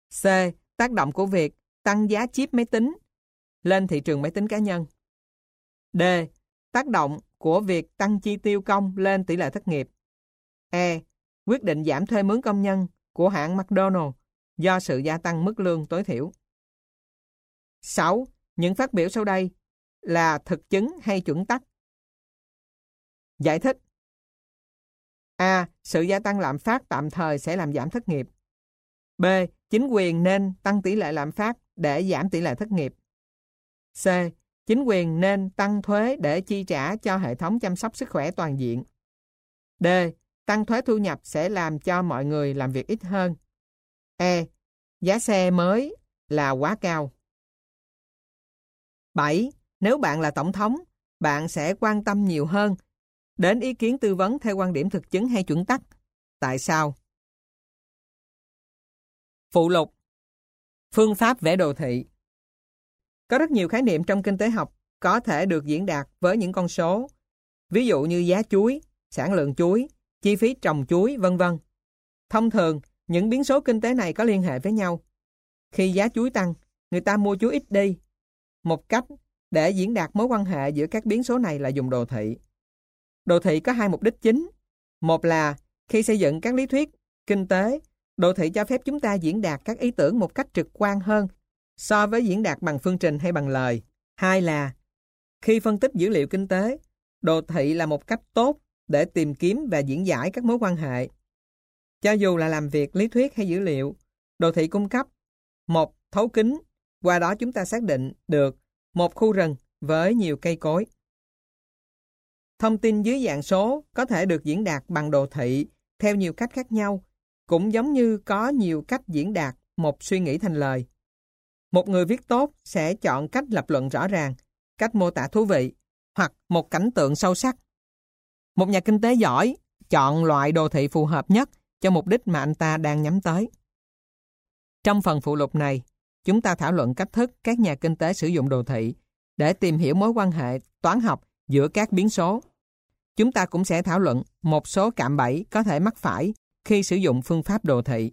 C. Tác động của việc tăng giá chip máy tính lên thị trường máy tính cá nhân. D. Tác động của việc tăng chi tiêu công lên tỷ lệ thất nghiệp. E. Quyết định giảm thuê mướn công nhân của hãng McDonald do sự gia tăng mức lương tối thiểu. 6. Những phát biểu sau đây là thực chứng hay chuẩn tắc? Giải thích. A. Sự gia tăng lạm phát tạm thời sẽ làm giảm thất nghiệp. B. Chính quyền nên tăng tỷ lệ lạm phát để giảm tỷ lệ thất nghiệp. C. Chính quyền nên tăng thuế để chi trả cho hệ thống chăm sóc sức khỏe toàn diện. D. Tăng thuế thu nhập sẽ làm cho mọi người làm việc ít hơn. E. Giá xe mới là quá cao. 7. Nếu bạn là tổng thống, bạn sẽ quan tâm nhiều hơn đến ý kiến tư vấn theo quan điểm thực chứng hay chuẩn tắc. Tại sao? Phụ lục. Phương pháp vẽ đồ thị. Có rất nhiều khái niệm trong kinh tế học có thể được diễn đạt với những con số. Ví dụ như giá chuối, sản lượng chuối, chi phí trồng chuối, vân vân. Thông thường, những biến số kinh tế này có liên hệ với nhau. Khi giá chuối tăng, người ta mua chuối ít đi. Một cách để diễn đạt mối quan hệ giữa các biến số này là dùng đồ thị. Đồ thị có hai mục đích chính. Một là khi xây dựng các lý thuyết kinh tế, đồ thị cho phép chúng ta diễn đạt các ý tưởng một cách trực quan hơn so với diễn đạt bằng phương trình hay bằng lời. Hai là khi phân tích dữ liệu kinh tế, đồ thị là một cách tốt để tìm kiếm và diễn giải các mối quan hệ. Cho dù là làm việc lý thuyết hay dữ liệu, đồ thị cung cấp một thấu kính, qua đó chúng ta xác định được một khu rừng với nhiều cây cối. Thông tin dưới dạng số có thể được diễn đạt bằng đồ thị theo nhiều cách khác nhau, cũng giống như có nhiều cách diễn đạt một suy nghĩ thành lời. Một người viết tốt sẽ chọn cách lập luận rõ ràng, cách mô tả thú vị, hoặc một cảnh tượng sâu sắc. Một nhà kinh tế giỏi chọn loại đồ thị phù hợp nhất cho mục đích mà anh ta đang nhắm tới. Trong phần phụ lục này, chúng ta thảo luận cách thức các nhà kinh tế sử dụng đồ thị để tìm hiểu mối quan hệ toán học giữa các biến số. Chúng ta cũng sẽ thảo luận một số cạm bẫy có thể mắc phải khi sử dụng phương pháp đồ thị.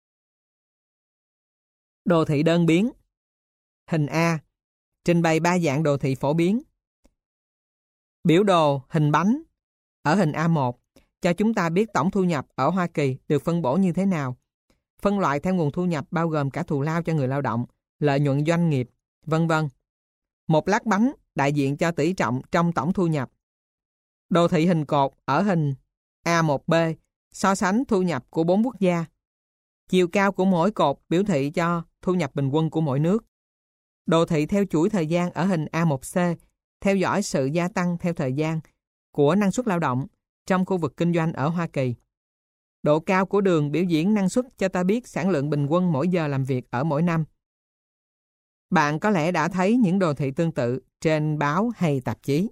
Đồ thị đơn biến. Hình A. Trình bày ba dạng đồ thị phổ biến. Biểu đồ hình bánh ở hình A1 cho chúng ta biết tổng thu nhập ở Hoa Kỳ được phân bổ như thế nào. Phân loại theo nguồn thu nhập bao gồm cả thù lao cho người lao động, lợi nhuận doanh nghiệp, vân vân. Một lát bánh đại diện cho tỷ trọng trong tổng thu nhập. Đồ thị hình cột ở hình A1B so sánh thu nhập của 4 quốc gia. Chiều cao của mỗi cột biểu thị cho thu nhập bình quân của mỗi nước. Đồ thị theo chuỗi thời gian ở hình A1C theo dõi sự gia tăng theo thời gian của năng suất lao động trong khu vực kinh doanh ở Hoa Kỳ. Độ cao của đường biểu diễn năng suất cho ta biết sản lượng bình quân mỗi giờ làm việc ở mỗi năm. Bạn có lẽ đã thấy những đồ thị tương tự trên báo hay tạp chí.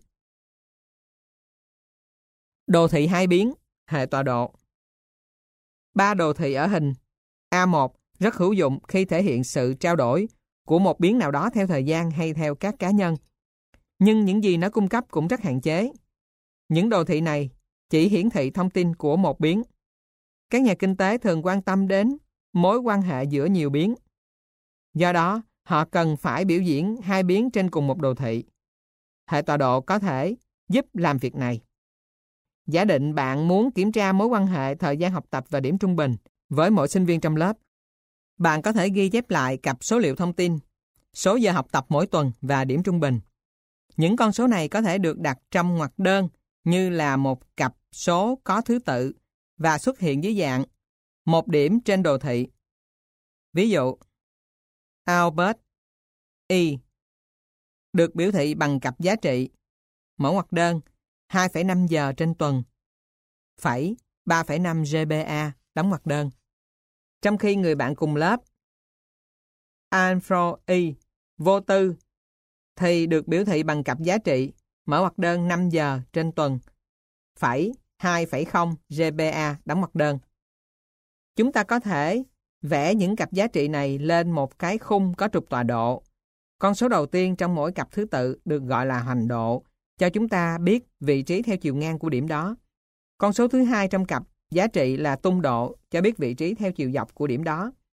Đồ thị hai biến, hệ tọa độ. Ba đồ thị ở hình A1 rất hữu dụng khi thể hiện sự trao đổi của một biến nào đó theo thời gian hay theo các cá nhân. Nhưng những gì nó cung cấp cũng rất hạn chế. Những đồ thị này chỉ hiển thị thông tin của một biến. Các nhà kinh tế thường quan tâm đến mối quan hệ giữa nhiều biến. Do đó, họ cần phải biểu diễn hai biến trên cùng một đồ thị. Hệ tọa độ có thể giúp làm việc này. Giả định bạn muốn kiểm tra mối quan hệ thời gian học tập và điểm trung bình với mỗi sinh viên trong lớp. Bạn có thể ghi chép lại cặp số liệu thông tin, số giờ học tập mỗi tuần và điểm trung bình. Những con số này có thể được đặt trong ngoặc đơn như là một cặp số có thứ tự và xuất hiện dưới dạng một điểm trên đồ thị. Ví dụ, Albert E được biểu thị bằng cặp giá trị, mở ngoặc đơn 2,5 giờ trên tuần, phẩy 3,5 GPA, đóng ngoặc đơn. Trong khi người bạn cùng lớp, Alfred E vô tư, thì được biểu thị bằng cặp giá trị, mở ngoặc đơn 5 giờ trên tuần, phẩy 2,0 GPA, đóng ngoặc đơn. Chúng ta có thể vẽ những cặp giá trị này lên một cái khung có trục tọa độ. Con số đầu tiên trong mỗi cặp thứ tự được gọi là hoành độ, cho chúng ta biết vị trí theo chiều ngang của điểm đó. Con số thứ hai trong cặp giá trị là tung độ, cho biết vị trí theo chiều dọc của điểm đó.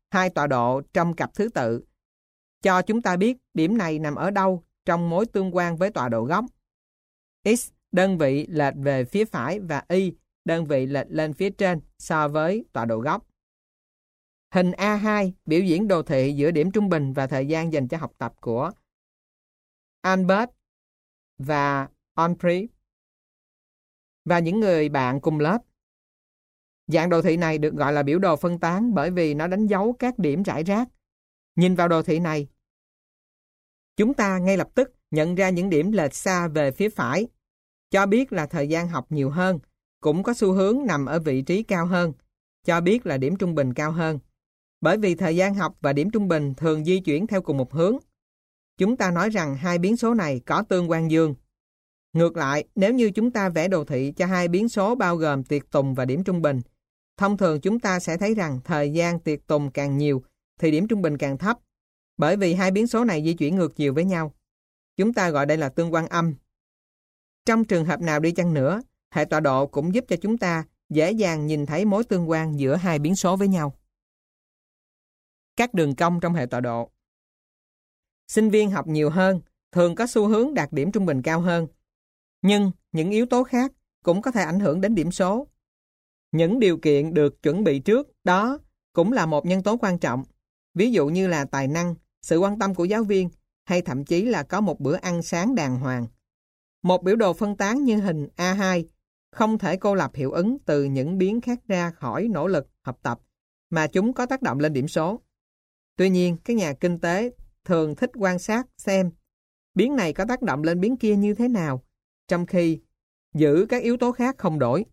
hai tọa độ trong cặp thứ tự, cho chúng ta biết điểm này nằm ở đâu trong mối tương quan với tọa độ góc. X đơn vị lệch về phía phải và Y đơn vị lệch lên phía trên so với tọa độ góc. Hình A2 biểu diễn đồ thị giữa điểm trung bình và thời gian dành cho học tập của Albert và Onpri và những người bạn cùng lớp. Dạng đồ thị này được gọi là biểu đồ phân tán bởi vì nó đánh dấu các điểm rải rác. Nhìn vào đồ thị này, chúng ta ngay lập tức nhận ra những điểm lệch xa về phía phải, cho biết là thời gian học nhiều hơn, cũng có xu hướng nằm ở vị trí cao hơn, cho biết là điểm trung bình cao hơn. Bởi vì thời gian học và điểm trung bình thường di chuyển theo cùng một hướng. Chúng ta nói rằng hai biến số này có tương quan dương. Ngược lại, nếu như chúng ta vẽ đồ thị cho hai biến số bao gồm tiệt tùng và điểm trung bình, thông thường chúng ta sẽ thấy rằng thời gian tiệt tùng càng nhiều thì điểm trung bình càng thấp, bởi vì hai biến số này di chuyển ngược chiều với nhau. Chúng ta gọi đây là tương quan âm. Trong trường hợp nào đi chăng nữa, hệ tọa độ cũng giúp cho chúng ta dễ dàng nhìn thấy mối tương quan giữa hai biến số với nhau. Các đường cong trong hệ tọa độ. Sinh viên học nhiều hơn thường có xu hướng đạt điểm trung bình cao hơn, nhưng những yếu tố khác cũng có thể ảnh hưởng đến điểm số. Những điều kiện được chuẩn bị trước đó cũng là một nhân tố quan trọng, ví dụ như là tài năng, sự quan tâm của giáo viên hay thậm chí là có một bữa ăn sáng đàng hoàng. Một biểu đồ phân tán như hình A2 không thể cô lập hiệu ứng từ những biến khác ra khỏi nỗ lực học tập, mà chúng có tác động lên điểm số. Tuy nhiên, các nhà kinh tế thường thích quan sát xem biến này có tác động lên biến kia như thế nào, trong khi giữ các yếu tố khác không đổi.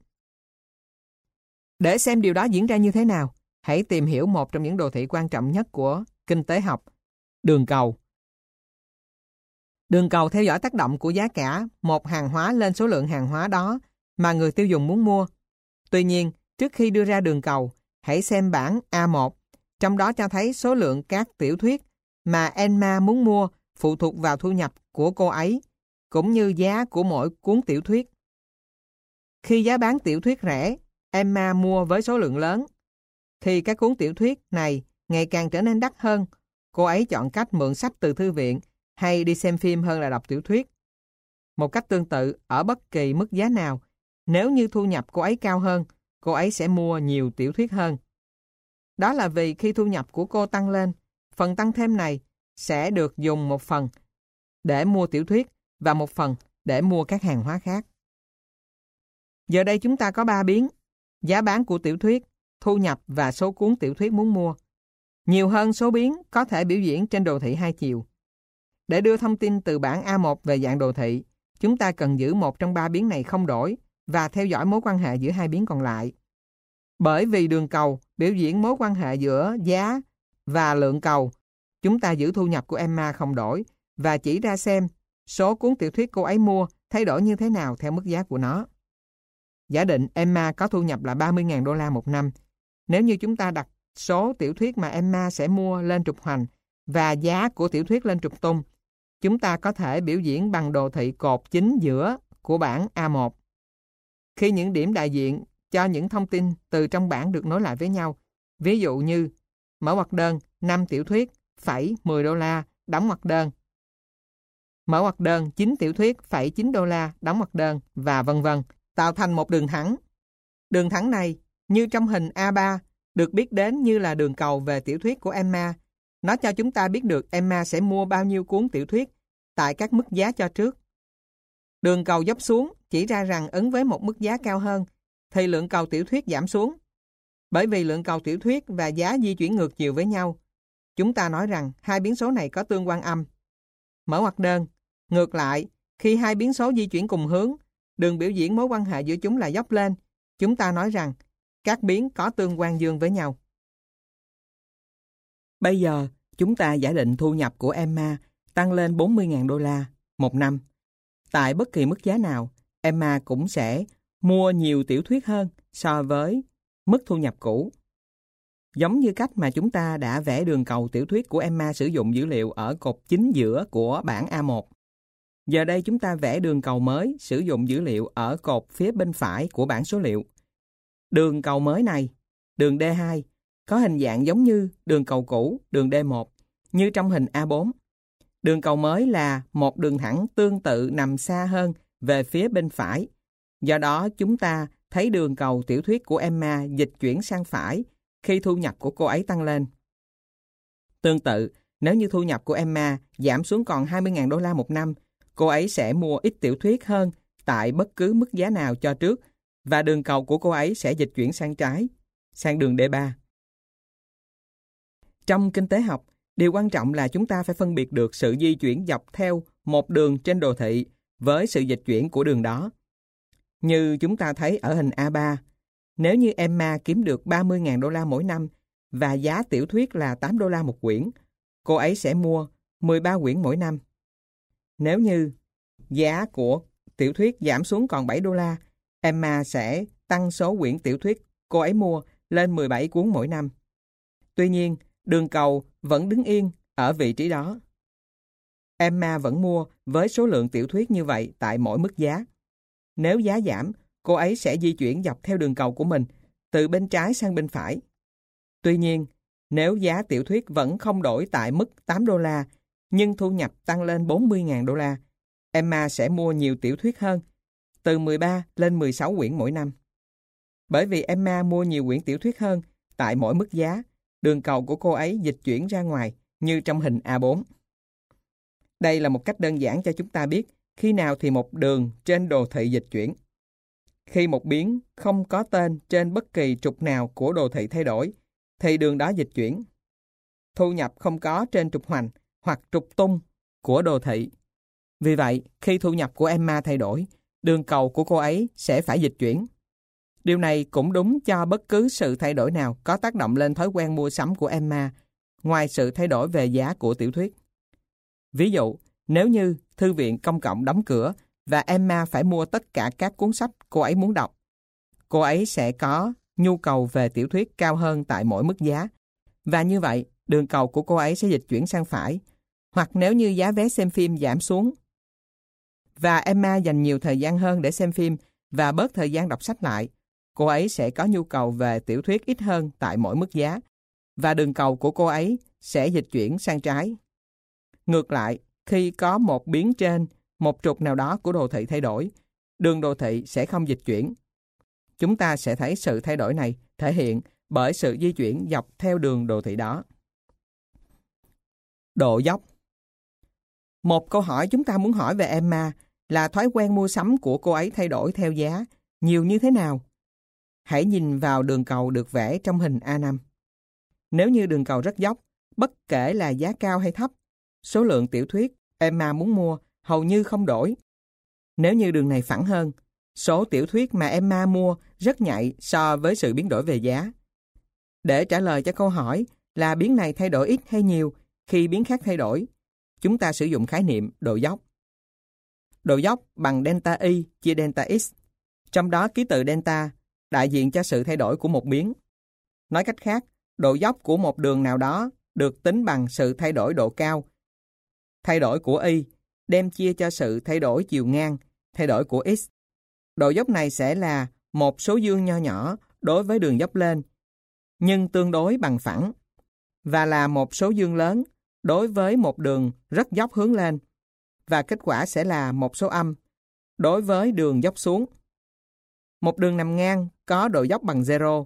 Để xem điều đó diễn ra như thế nào, hãy tìm hiểu một trong những đồ thị quan trọng nhất của kinh tế học, đường cầu. Đường cầu theo dõi tác động của giá cả một hàng hóa lên số lượng hàng hóa đó mà người tiêu dùng muốn mua. Tuy nhiên, trước khi đưa ra đường cầu, hãy xem bảng A1, trong đó cho thấy số lượng các tiểu thuyết mà Emma muốn mua phụ thuộc vào thu nhập của cô ấy, cũng như giá của mỗi cuốn tiểu thuyết. Khi giá bán tiểu thuyết rẻ, Emma mua với số lượng lớn. Khi các cuốn tiểu thuyết này ngày càng trở nên đắt hơn, cô ấy chọn cách mượn sách từ thư viện hay đi xem phim hơn là đọc tiểu thuyết. Một cách tương tự, ở bất kỳ mức giá nào, nếu như thu nhập cô ấy cao hơn, cô ấy sẽ mua nhiều tiểu thuyết hơn. Đó là vì khi thu nhập của cô tăng lên, phần tăng thêm này sẽ được dùng một phần để mua tiểu thuyết và một phần để mua các hàng hóa khác. Giờ đây chúng ta có 3 biến: giá bán của tiểu thuyết, thu nhập và số cuốn tiểu thuyết muốn mua. Nhiều hơn số biến có thể biểu diễn trên đồ thị hai chiều. Để đưa thông tin từ bảng A1 về dạng đồ thị, chúng ta cần giữ một trong 3 biến này không đổi và theo dõi mối quan hệ giữa hai biến còn lại. Bởi vì đường cầu biểu diễn mối quan hệ giữa giá và lượng cầu, chúng ta giữ thu nhập của Emma không đổi và chỉ ra xem số cuốn tiểu thuyết cô ấy mua thay đổi như thế nào theo mức giá của nó. Giả định Emma có thu nhập là 30.000 đô la một năm. Nếu như chúng ta đặt số tiểu thuyết mà Emma sẽ mua lên trục hoành và giá của tiểu thuyết lên trục tung, chúng ta có thể biểu diễn bằng đồ thị cột chính giữa của bảng A1. Khi những điểm đại diện cho những thông tin từ trong bảng được nối lại với nhau, ví dụ như mở ngoặc đơn 5 tiểu thuyết, phẩy 10 đô la, đóng ngoặc đơn. Mở ngoặc đơn 9 tiểu thuyết, phẩy 9 đô la, đóng ngoặc đơn, và vân vân, tạo thành một đường thẳng. Đường thẳng này, như trong hình A3, được biết đến như là đường cầu về tiểu thuyết của Emma. Nó cho chúng ta biết được Emma sẽ mua bao nhiêu cuốn tiểu thuyết tại các mức giá cho trước. Đường cầu dốc xuống chỉ ra rằng ứng với một mức giá cao hơn, thì lượng cầu tiểu thuyết giảm xuống. Bởi vì lượng cầu tiểu thuyết và giá di chuyển ngược chiều với nhau, chúng ta nói rằng hai biến số này có tương quan âm. Mở ngoặc đơn. Ngược lại, khi hai biến số di chuyển cùng hướng, đường biểu diễn mối quan hệ giữa chúng là dốc lên, chúng ta nói rằng các biến có tương quan dương với nhau. Bây giờ, chúng ta giả định thu nhập của Emma tăng lên 40.000 đô la một năm. Tại bất kỳ mức giá nào, Emma cũng sẽ mua nhiều tiểu thuyết hơn so với mức thu nhập cũ. Giống như cách mà chúng ta đã vẽ đường cầu tiểu thuyết của Emma sử dụng dữ liệu ở cột chính giữa của bảng A1. Giờ đây chúng ta vẽ đường cầu mới sử dụng dữ liệu ở cột phía bên phải của bảng số liệu. Đường cầu mới này, đường D2, có hình dạng giống như đường cầu cũ, đường D1, như trong hình A4. Đường cầu mới là một đường thẳng tương tự nằm xa hơn về phía bên phải. Do đó chúng ta thấy đường cầu tiểu thuyết của Emma dịch chuyển sang phải khi thu nhập của cô ấy tăng lên. Tương tự, nếu như thu nhập của Emma giảm xuống còn 20.000 đô la một năm, cô ấy sẽ mua ít tiểu thuyết hơn tại bất cứ mức giá nào cho trước, và đường cầu của cô ấy sẽ dịch chuyển sang trái, sang đường D3. Trong kinh tế học, điều quan trọng là chúng ta phải phân biệt được sự di chuyển dọc theo một đường trên đồ thị với sự dịch chuyển của đường đó. Như chúng ta thấy ở hình A3, nếu như Emma kiếm được 30.000 đô la mỗi năm và giá tiểu thuyết là 8 đô la một quyển, cô ấy sẽ mua 13 quyển mỗi năm. Nếu như giá của tiểu thuyết giảm xuống còn 7 đô la, Emma sẽ tăng số quyển tiểu thuyết cô ấy mua lên 17 cuốn mỗi năm. Tuy nhiên, đường cầu vẫn đứng yên ở vị trí đó. Emma vẫn mua với số lượng tiểu thuyết như vậy tại mỗi mức giá. Nếu giá giảm, cô ấy sẽ di chuyển dọc theo đường cầu của mình, từ bên trái sang bên phải. Tuy nhiên, nếu giá tiểu thuyết vẫn không đổi tại mức 8 đô la, nhưng thu nhập tăng lên 40.000 đô la, Emma sẽ mua nhiều tiểu thuyết hơn, từ 13 lên 16 quyển mỗi năm. Bởi vì Emma mua nhiều quyển tiểu thuyết hơn tại mỗi mức giá, đường cầu của cô ấy dịch chuyển ra ngoài như trong hình A4. Đây là một cách đơn giản cho chúng ta biết khi nào thì một đường trên đồ thị dịch chuyển. Khi một biến không có tên trên bất kỳ trục nào của đồ thị thay đổi, thì đường đó dịch chuyển. Thu nhập không có trên trục hoành hoặc trục tung của đồ thị. Vì vậy, khi thu nhập của Emma thay đổi, đường cầu của cô ấy sẽ phải dịch chuyển. Điều này cũng đúng cho bất cứ sự thay đổi nào có tác động lên thói quen mua sắm của Emma, ngoài sự thay đổi về giá của tiểu thuyết. Ví dụ, nếu như thư viện công cộng đóng cửa và Emma phải mua tất cả các cuốn sách cô ấy muốn đọc, cô ấy sẽ có nhu cầu về tiểu thuyết cao hơn tại mỗi mức giá. Và như vậy, đường cầu của cô ấy sẽ dịch chuyển sang phải. Hoặc nếu như giá vé xem phim giảm xuống và Emma dành nhiều thời gian hơn để xem phim và bớt thời gian đọc sách lại, cô ấy sẽ có nhu cầu về tiểu thuyết ít hơn tại mỗi mức giá, và đường cầu của cô ấy sẽ dịch chuyển sang trái. Ngược lại, khi có một biến trên một trục nào đó của đồ thị thay đổi, đường đồ thị sẽ không dịch chuyển. Chúng ta sẽ thấy sự thay đổi này thể hiện bởi sự di chuyển dọc theo đường đồ thị đó. Độ dốc. Một câu hỏi chúng ta muốn hỏi về Emma là thói quen mua sắm của cô ấy thay đổi theo giá nhiều như thế nào? Hãy nhìn vào đường cầu được vẽ trong hình A5. Nếu như đường cầu rất dốc, bất kể là giá cao hay thấp, số lượng tiểu thuyết Emma muốn mua hầu như không đổi. Nếu như đường này phẳng hơn, số tiểu thuyết mà Emma mua rất nhạy so với sự biến đổi về giá. Để trả lời cho câu hỏi là biến này thay đổi ít hay nhiều khi biến khác thay đổi, chúng ta sử dụng khái niệm độ dốc. Độ dốc bằng delta Y chia delta X, trong đó ký tự delta đại diện cho sự thay đổi của một biến. Nói cách khác, độ dốc của một đường nào đó được tính bằng sự thay đổi độ cao. Thay đổi của Y đem chia cho sự thay đổi chiều ngang, thay đổi của X. Độ dốc này sẽ là một số dương nho nhỏ đối với đường dốc lên, nhưng tương đối bằng phẳng, và là một số dương lớn đối với một đường rất dốc hướng lên, và kết quả sẽ là một số âm đối với đường dốc xuống. Một đường nằm ngang có độ dốc bằng 0.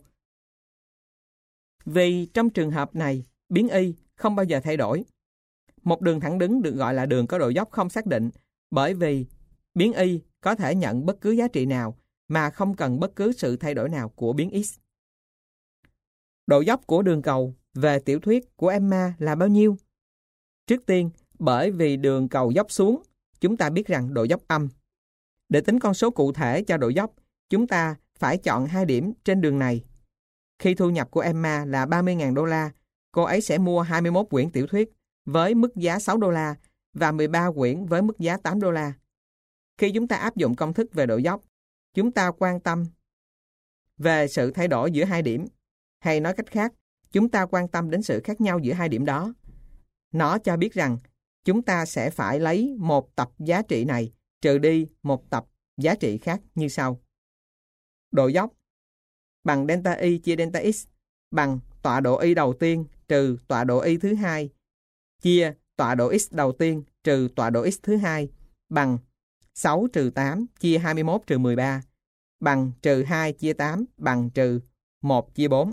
Vì trong trường hợp này, biến Y không bao giờ thay đổi. Một đường thẳng đứng được gọi là đường có độ dốc không xác định, bởi vì biến Y có thể nhận bất cứ giá trị nào mà không cần bất cứ sự thay đổi nào của biến X. Độ dốc của đường cầu về tiểu thuyết của Emma là bao nhiêu? Trước tiên, bởi vì đường cầu dốc xuống, chúng ta biết rằng độ dốc âm. Để tính con số cụ thể cho độ dốc, chúng ta phải chọn 2 điểm trên đường này. Khi thu nhập của Emma là 30.000 đô la, cô ấy sẽ mua 21 quyển tiểu thuyết với mức giá 6 đô la và 13 quyển với mức giá 8 đô la. Khi chúng ta áp dụng công thức về độ dốc, chúng ta quan tâm về sự thay đổi giữa 2 điểm. Hay nói cách khác, chúng ta quan tâm đến sự khác nhau giữa 2 điểm đó. Nó cho biết rằng chúng ta sẽ phải lấy một tập giá trị này trừ đi một tập giá trị khác như sau. Độ dốc bằng delta Y chia delta X bằng tọa độ y đầu tiên trừ tọa độ y thứ hai chia tọa độ x đầu tiên trừ tọa độ x thứ hai bằng 6 trừ 8 chia 21 trừ 13 bằng trừ 2 chia 8 bằng trừ 1 chia 4.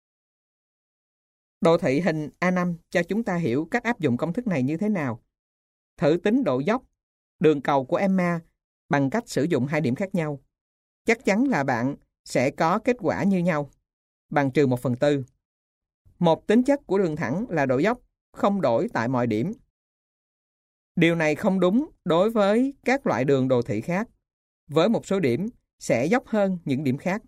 Đồ thị hình A5 cho chúng ta hiểu cách áp dụng công thức này như thế nào. Thử tính độ dốc đường cầu của Emma bằng cách sử dụng hai điểm khác nhau. Chắc chắn là bạn sẽ có kết quả như nhau, bằng trừ 1/4. Một tính chất của đường thẳng là độ dốc không đổi tại mọi điểm. Điều này không đúng đối với các loại đường đồ thị khác. Với một số điểm sẽ dốc hơn những điểm khác.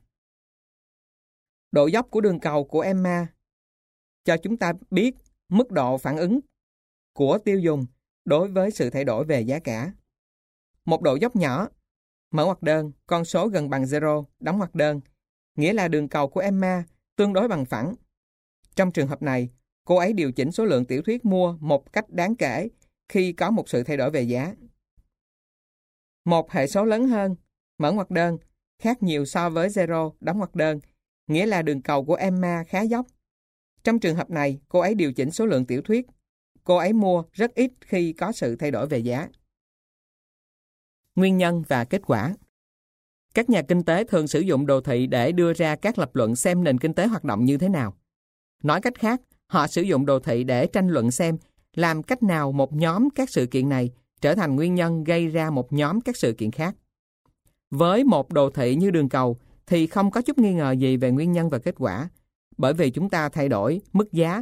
Độ dốc của đường cầu của Emma cho chúng ta biết mức độ phản ứng của tiêu dùng đối với sự thay đổi về giá cả. Một độ dốc nhỏ, mở ngoặc đơn, con số gần bằng 0, đóng ngoặc đơn, nghĩa là đường cầu của Emma tương đối bằng phẳng. Trong trường hợp này, cô ấy điều chỉnh số lượng tiểu thuyết mua một cách đáng kể khi có một sự thay đổi về giá. Một hệ số lớn hơn, mở ngoặc đơn, khác nhiều so với 0, đóng ngoặc đơn, nghĩa là đường cầu của Emma khá dốc. Trong trường hợp này, cô ấy điều chỉnh số lượng tiểu thuyết cô ấy mua rất ít khi có sự thay đổi về giá. Nguyên nhân và kết quả. Các nhà kinh tế thường sử dụng đồ thị để đưa ra các lập luận xem nền kinh tế hoạt động như thế nào. Nói cách khác, họ sử dụng đồ thị để tranh luận xem làm cách nào một nhóm các sự kiện này trở thành nguyên nhân gây ra một nhóm các sự kiện khác. Với một đồ thị như đường cầu thì không có chút nghi ngờ gì về nguyên nhân và kết quả, bởi vì chúng ta thay đổi mức giá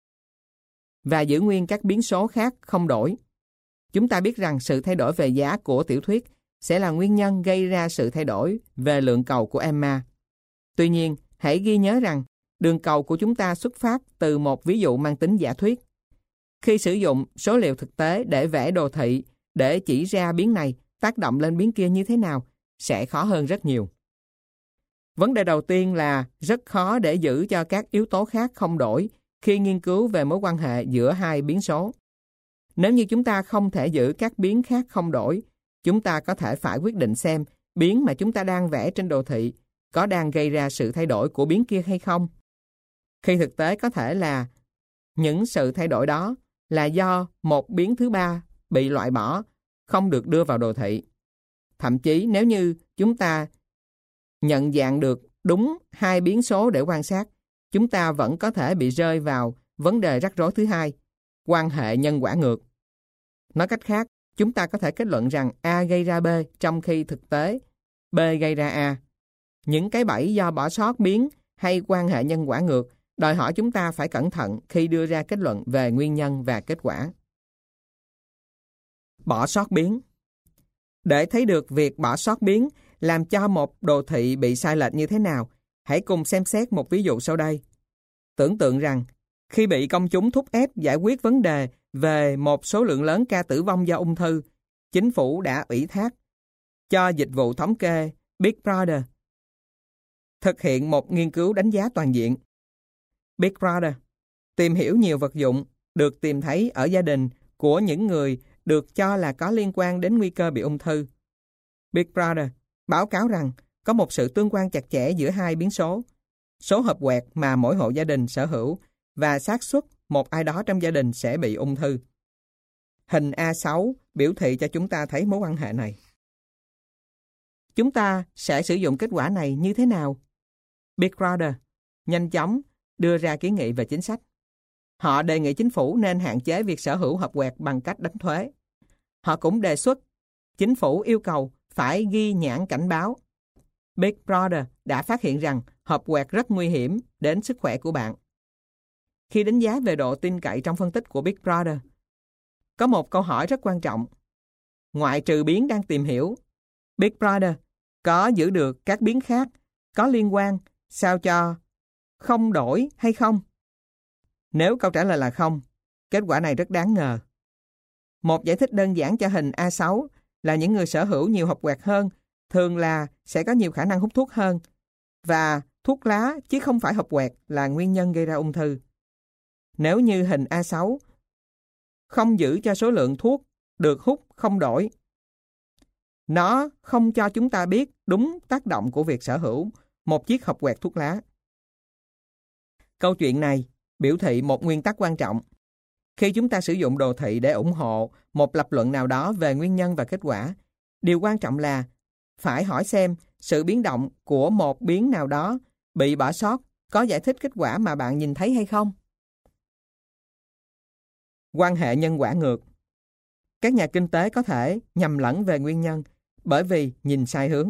và giữ nguyên các biến số khác không đổi. Chúng ta biết rằng sự thay đổi về giá của tiểu thuyết sẽ là nguyên nhân gây ra sự thay đổi về lượng cầu của Emma. Tuy nhiên, hãy ghi nhớ rằng đường cầu của chúng ta xuất phát từ một ví dụ mang tính giả thuyết. Khi sử dụng số liệu thực tế để vẽ đồ thị để chỉ ra biến này tác động lên biến kia như thế nào sẽ khó hơn rất nhiều. Vấn đề đầu tiên là rất khó để giữ cho các yếu tố khác không đổi khi nghiên cứu về mối quan hệ giữa hai biến số. Nếu như chúng ta không thể giữ các biến khác không đổi, chúng ta có thể phải quyết định xem biến mà chúng ta đang vẽ trên đồ thị có đang gây ra sự thay đổi của biến kia hay không. Khi thực tế có thể là những sự thay đổi đó là do một biến thứ ba bị loại bỏ, không được đưa vào đồ thị. Thậm chí nếu như chúng ta nhận dạng được đúng hai biến số để quan sát, chúng ta vẫn có thể bị rơi vào vấn đề rắc rối thứ hai, quan hệ nhân quả ngược. Nói cách khác, chúng ta có thể kết luận rằng A gây ra B trong khi thực tế B gây ra A. Những cái bẫy do bỏ sót biến hay quan hệ nhân quả ngược đòi hỏi chúng ta phải cẩn thận khi đưa ra kết luận về nguyên nhân và kết quả. Bỏ sót biến. Để thấy được việc bỏ sót biến làm cho một đồ thị bị sai lệch như thế nào, hãy cùng xem xét một ví dụ sau đây. Tưởng tượng rằng, khi bị công chúng thúc ép giải quyết vấn đề về một số lượng lớn ca tử vong do ung thư, chính phủ đã ủy thác cho dịch vụ thống kê Big Brother thực hiện một nghiên cứu đánh giá toàn diện. Big Brother tìm hiểu nhiều vật dụng được tìm thấy ở gia đình của những người được cho là có liên quan đến nguy cơ bị ung thư. Big Brother báo cáo rằng có một sự tương quan chặt chẽ giữa hai biến số, số hộp quẹt mà mỗi hộ gia đình sở hữu và xác suất một ai đó trong gia đình sẽ bị ung thư. Hình A6 biểu thị cho chúng ta thấy mối quan hệ này. Chúng ta sẽ sử dụng kết quả này như thế nào? Big Brother nhanh chóng đưa ra kiến nghị về chính sách. Họ đề nghị chính phủ nên hạn chế việc sở hữu hộp quẹt bằng cách đánh thuế. Họ cũng đề xuất chính phủ yêu cầu phải ghi nhãn cảnh báo. Big Brother đã phát hiện rằng hộp quẹt rất nguy hiểm đến sức khỏe của bạn. Khi đánh giá về độ tin cậy trong phân tích của Big Brother, có một câu hỏi rất quan trọng. Ngoại trừ biến đang tìm hiểu, Big Brother có giữ được các biến khác có liên quan sao cho không đổi hay không? Nếu câu trả lời là không, kết quả này rất đáng ngờ. Một giải thích đơn giản cho hình A6 là những người sở hữu nhiều hộp quẹt hơn thường là sẽ có nhiều khả năng hút thuốc hơn, và thuốc lá chứ không phải hộp quẹt là nguyên nhân gây ra ung thư. Nếu như hình A6 không giữ cho số lượng thuốc được hút không đổi, nó không cho chúng ta biết đúng tác động của việc sở hữu một chiếc hộp quẹt thuốc lá. Câu chuyện này biểu thị một nguyên tắc quan trọng. Khi chúng ta sử dụng đồ thị để ủng hộ một lập luận nào đó về nguyên nhân và kết quả, điều quan trọng là phải hỏi xem sự biến động của một biến nào đó bị bỏ sót có giải thích kết quả mà bạn nhìn thấy hay không. Quan hệ nhân quả ngược. Các nhà kinh tế có thể nhầm lẫn về nguyên nhân bởi vì nhìn sai hướng.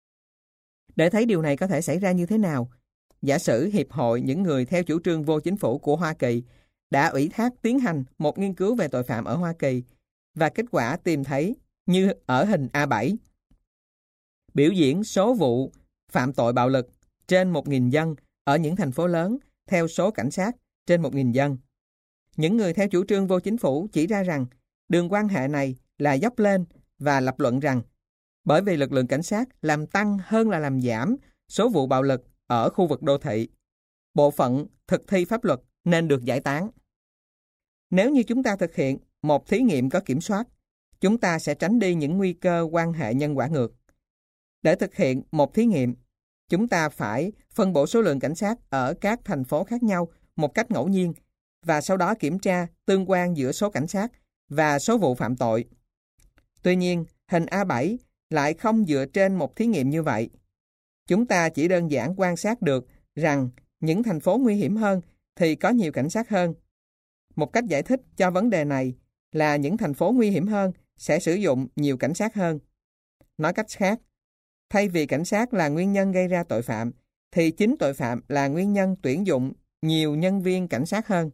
Để thấy điều này có thể xảy ra như thế nào, giả sử Hiệp hội những người theo chủ trương vô chính phủ của Hoa Kỳ đã ủy thác tiến hành một nghiên cứu về tội phạm ở Hoa Kỳ và kết quả tìm thấy như ở hình A7. Biểu diễn số vụ phạm tội bạo lực trên 1.000 dân ở những thành phố lớn theo số cảnh sát trên 1.000 dân. Những người theo chủ trương vô chính phủ chỉ ra rằng đường quan hệ này là dốc lên và lập luận rằng bởi vì lực lượng cảnh sát làm tăng hơn là làm giảm số vụ bạo lực ở khu vực đô thị, bộ phận thực thi pháp luật nên được giải tán. Nếu như chúng ta thực hiện một thí nghiệm có kiểm soát, chúng ta sẽ tránh đi những nguy cơ quan hệ nhân quả ngược. Để thực hiện một thí nghiệm, chúng ta phải phân bổ số lượng cảnh sát ở các thành phố khác nhau một cách ngẫu nhiên và sau đó kiểm tra tương quan giữa số cảnh sát và số vụ phạm tội. Tuy nhiên, hình A7 lại không dựa trên một thí nghiệm như vậy. Chúng ta chỉ đơn giản quan sát được rằng những thành phố nguy hiểm hơn thì có nhiều cảnh sát hơn. Một cách giải thích cho vấn đề này là những thành phố nguy hiểm hơn sẽ sử dụng nhiều cảnh sát hơn. Nói cách khác, thay vì cảnh sát là nguyên nhân gây ra tội phạm, thì chính tội phạm là nguyên nhân tuyển dụng nhiều nhân viên cảnh sát hơn.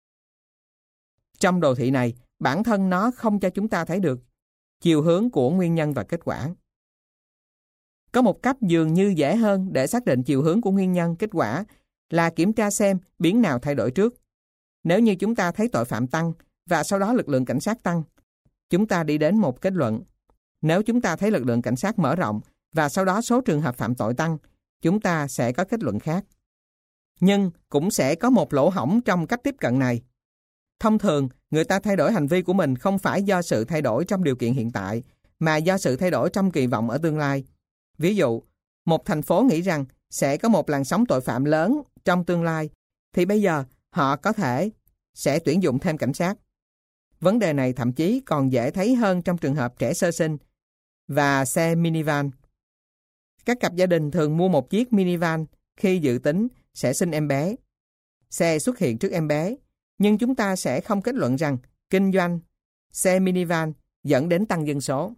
Trong đồ thị này, bản thân nó không cho chúng ta thấy được chiều hướng của nguyên nhân và kết quả. Có một cách dường như dễ hơn để xác định chiều hướng của nguyên nhân, kết quả là kiểm tra xem biến nào thay đổi trước. Nếu như chúng ta thấy tội phạm tăng và sau đó lực lượng cảnh sát tăng, chúng ta đi đến một kết luận. Nếu chúng ta thấy lực lượng cảnh sát mở rộng và sau đó số trường hợp phạm tội tăng, chúng ta sẽ có kết luận khác. Nhưng cũng sẽ có một lỗ hổng trong cách tiếp cận này. Thông thường, người ta thay đổi hành vi của mình không phải do sự thay đổi trong điều kiện hiện tại, mà do sự thay đổi trong kỳ vọng ở tương lai. Ví dụ, một thành phố nghĩ rằng sẽ có một làn sóng tội phạm lớn trong tương lai, thì bây giờ họ có thể sẽ tuyển dụng thêm cảnh sát. Vấn đề này thậm chí còn dễ thấy hơn trong trường hợp trẻ sơ sinh và xe minivan. Các cặp gia đình thường mua một chiếc minivan khi dự tính sẽ sinh em bé. Xe xuất hiện trước em bé, nhưng chúng ta sẽ không kết luận rằng kinh doanh xe minivan dẫn đến tăng dân số.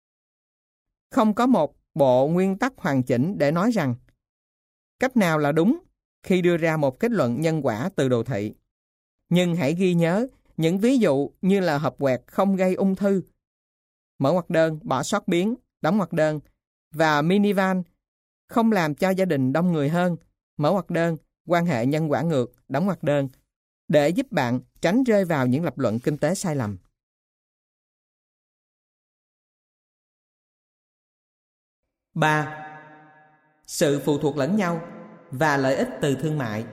Không có một bộ nguyên tắc hoàn chỉnh để nói rằng cách nào là đúng khi đưa ra một kết luận nhân quả từ đồ thị. Nhưng hãy ghi nhớ những ví dụ như là hộp quẹt không gây ung thư, mở ngoặc đơn, bỏ sót biến, đóng ngoặc đơn, và minivan không làm cho gia đình đông người hơn, mở ngoặc đơn, quan hệ nhân quả ngược, đóng ngoặc đơn, để giúp bạn tránh rơi vào những lập luận kinh tế sai lầm. 3. Sự phụ thuộc lẫn nhau và lợi ích từ thương mại.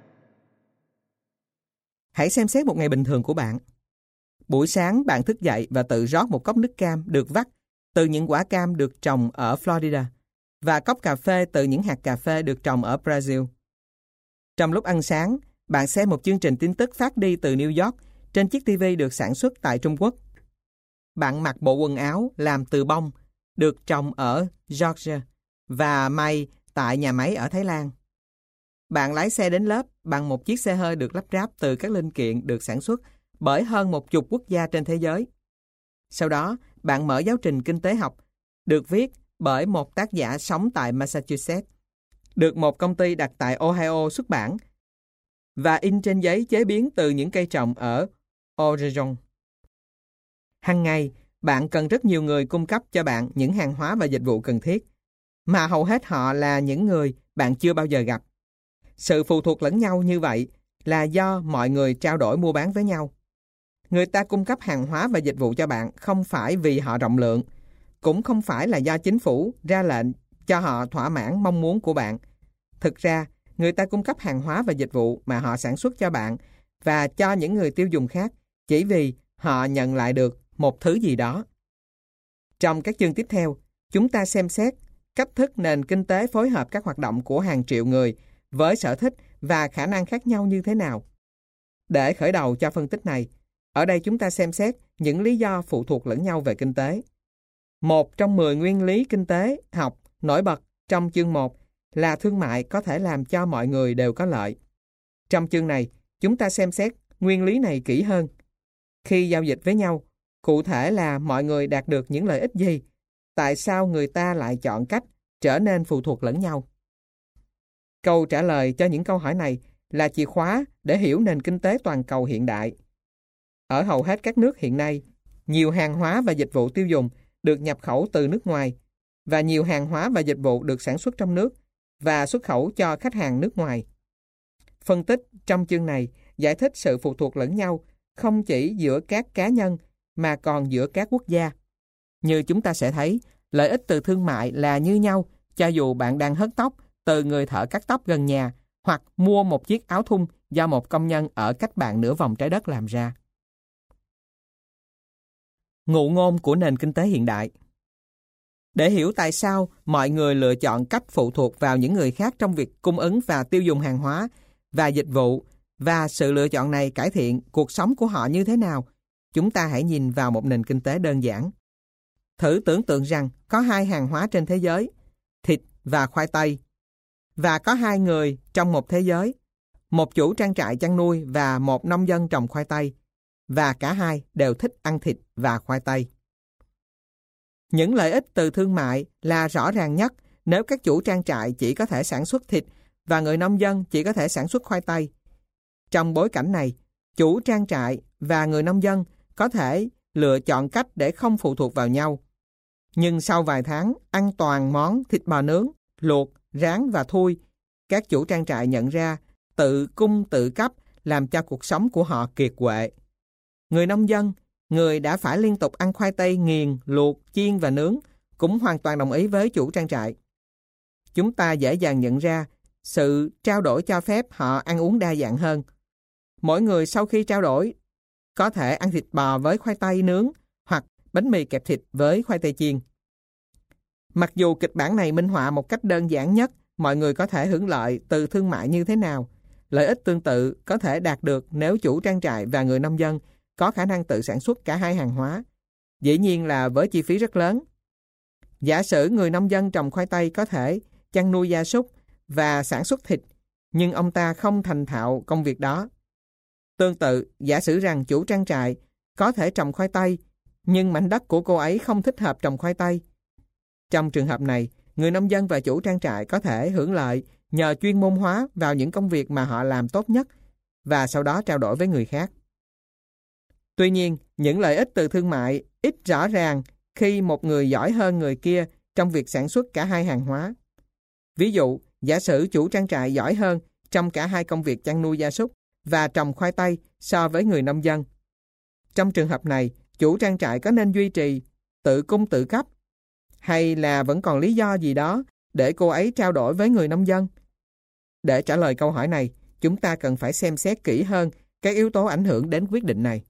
Hãy xem xét một ngày bình thường của bạn. Buổi sáng bạn thức dậy và tự rót một cốc nước cam được vắt từ những quả cam được trồng ở Florida và cốc cà phê từ những hạt cà phê được trồng ở Brazil. Trong lúc ăn sáng, bạn xem một chương trình tin tức phát đi từ New York trên chiếc TV được sản xuất tại Trung Quốc. Bạn mặc bộ quần áo làm từ bông được trồng ở Georgia và may tại nhà máy ở Thái Lan. Bạn lái xe đến lớp bằng một chiếc xe hơi được lắp ráp từ các linh kiện được sản xuất bởi hơn 10 quốc gia trên thế giới. Sau đó, bạn mở giáo trình kinh tế học được viết bởi một tác giả sống tại Massachusetts, được một công ty đặt tại Ohio xuất bản và in trên giấy chế biến từ những cây trồng ở Oregon. Hàng ngày, bạn cần rất nhiều người cung cấp cho bạn những hàng hóa và dịch vụ cần thiết, mà hầu hết họ là những người bạn chưa bao giờ gặp. Sự phụ thuộc lẫn nhau như vậy là do mọi người trao đổi mua bán với nhau. Người ta cung cấp hàng hóa và dịch vụ cho bạn không phải vì họ rộng lượng, cũng không phải là do chính phủ ra lệnh cho họ thỏa mãn mong muốn của bạn. Thực ra, người ta cung cấp hàng hóa và dịch vụ mà họ sản xuất cho bạn và cho những người tiêu dùng khác chỉ vì họ nhận lại được một thứ gì đó. Trong các chương tiếp theo, chúng ta xem xét cách thức nền kinh tế phối hợp các hoạt động của hàng triệu người với sở thích và khả năng khác nhau như thế nào? Để khởi đầu cho phân tích này, ở đây chúng ta xem xét những lý do phụ thuộc lẫn nhau về kinh tế. Một trong 10 nguyên lý kinh tế học nổi bật trong chương 1 là thương mại có thể làm cho mọi người đều có lợi. Trong chương này, chúng ta xem xét nguyên lý này kỹ hơn. Khi giao dịch với nhau, cụ thể là mọi người đạt được những lợi ích gì? Tại sao người ta lại chọn cách trở nên phụ thuộc lẫn nhau? Câu trả lời cho những câu hỏi này là chìa khóa để hiểu nền kinh tế toàn cầu hiện đại. Ở hầu hết các nước hiện nay, nhiều hàng hóa và dịch vụ tiêu dùng được nhập khẩu từ nước ngoài và nhiều hàng hóa và dịch vụ được sản xuất trong nước và xuất khẩu cho khách hàng nước ngoài. Phân tích trong chương này giải thích sự phụ thuộc lẫn nhau không chỉ giữa các cá nhân mà còn giữa các quốc gia. Như chúng ta sẽ thấy, lợi ích từ thương mại là như nhau cho dù bạn đang hớt tóc từ người thợ cắt tóc gần nhà hoặc mua một chiếc áo thun do một công nhân ở cách bạn nửa vòng trái đất làm ra. Ngụ ngôn của nền kinh tế hiện đại. Để hiểu tại sao mọi người lựa chọn cách phụ thuộc vào những người khác trong việc cung ứng và tiêu dùng hàng hóa và dịch vụ và sự lựa chọn này cải thiện cuộc sống của họ như thế nào, chúng ta hãy nhìn vào một nền kinh tế đơn giản. Thử tưởng tượng rằng có hai hàng hóa trên thế giới, thịt và khoai tây, và có hai người trong một thế giới, một chủ trang trại chăn nuôi và một nông dân trồng khoai tây, và cả hai đều thích ăn thịt và khoai tây. Những lợi ích từ thương mại là rõ ràng nhất nếu các chủ trang trại chỉ có thể sản xuất thịt và người nông dân chỉ có thể sản xuất khoai tây. Trong bối cảnh này, chủ trang trại và người nông dân có thể lựa chọn cách để không phụ thuộc vào nhau. Nhưng sau vài tháng ăn toàn món thịt bò nướng, luộc, rán và thui, các chủ trang trại nhận ra tự cung tự cấp làm cho cuộc sống của họ kiệt quệ. Người nông dân, người đã phải liên tục ăn khoai tây nghiền, luộc, chiên và nướng, cũng hoàn toàn đồng ý với chủ trang trại. Chúng ta dễ dàng nhận ra sự trao đổi cho phép họ ăn uống đa dạng hơn. Mỗi người sau khi trao đổi có thể ăn thịt bò với khoai tây nướng hoặc bánh mì kẹp thịt với khoai tây chiên. Mặc dù kịch bản này minh họa một cách đơn giản nhất mọi người có thể hưởng lợi từ thương mại như thế nào, lợi ích tương tự có thể đạt được nếu chủ trang trại và người nông dân có khả năng tự sản xuất cả hai hàng hóa. Dĩ nhiên là với chi phí rất lớn. Giả sử người nông dân trồng khoai tây có thể chăn nuôi gia súc và sản xuất thịt, nhưng ông ta không thành thạo công việc đó. Tương tự, giả sử rằng chủ trang trại có thể trồng khoai tây, nhưng mảnh đất của cô ấy không thích hợp trồng khoai tây. Trong trường hợp này, người nông dân và chủ trang trại có thể hưởng lợi nhờ chuyên môn hóa vào những công việc mà họ làm tốt nhất và sau đó trao đổi với người khác. Tuy nhiên, những lợi ích từ thương mại ít rõ ràng khi một người giỏi hơn người kia trong việc sản xuất cả hai hàng hóa. Ví dụ, giả sử chủ trang trại giỏi hơn trong cả hai công việc chăn nuôi gia súc và trồng khoai tây so với người nông dân. Trong trường hợp này, chủ trang trại có nên duy trì tự cung tự cấp hay là vẫn còn lý do gì đó để cô ấy trao đổi với người nông dân? Để trả lời câu hỏi này, chúng ta cần phải xem xét kỹ hơn các yếu tố ảnh hưởng đến quyết định này.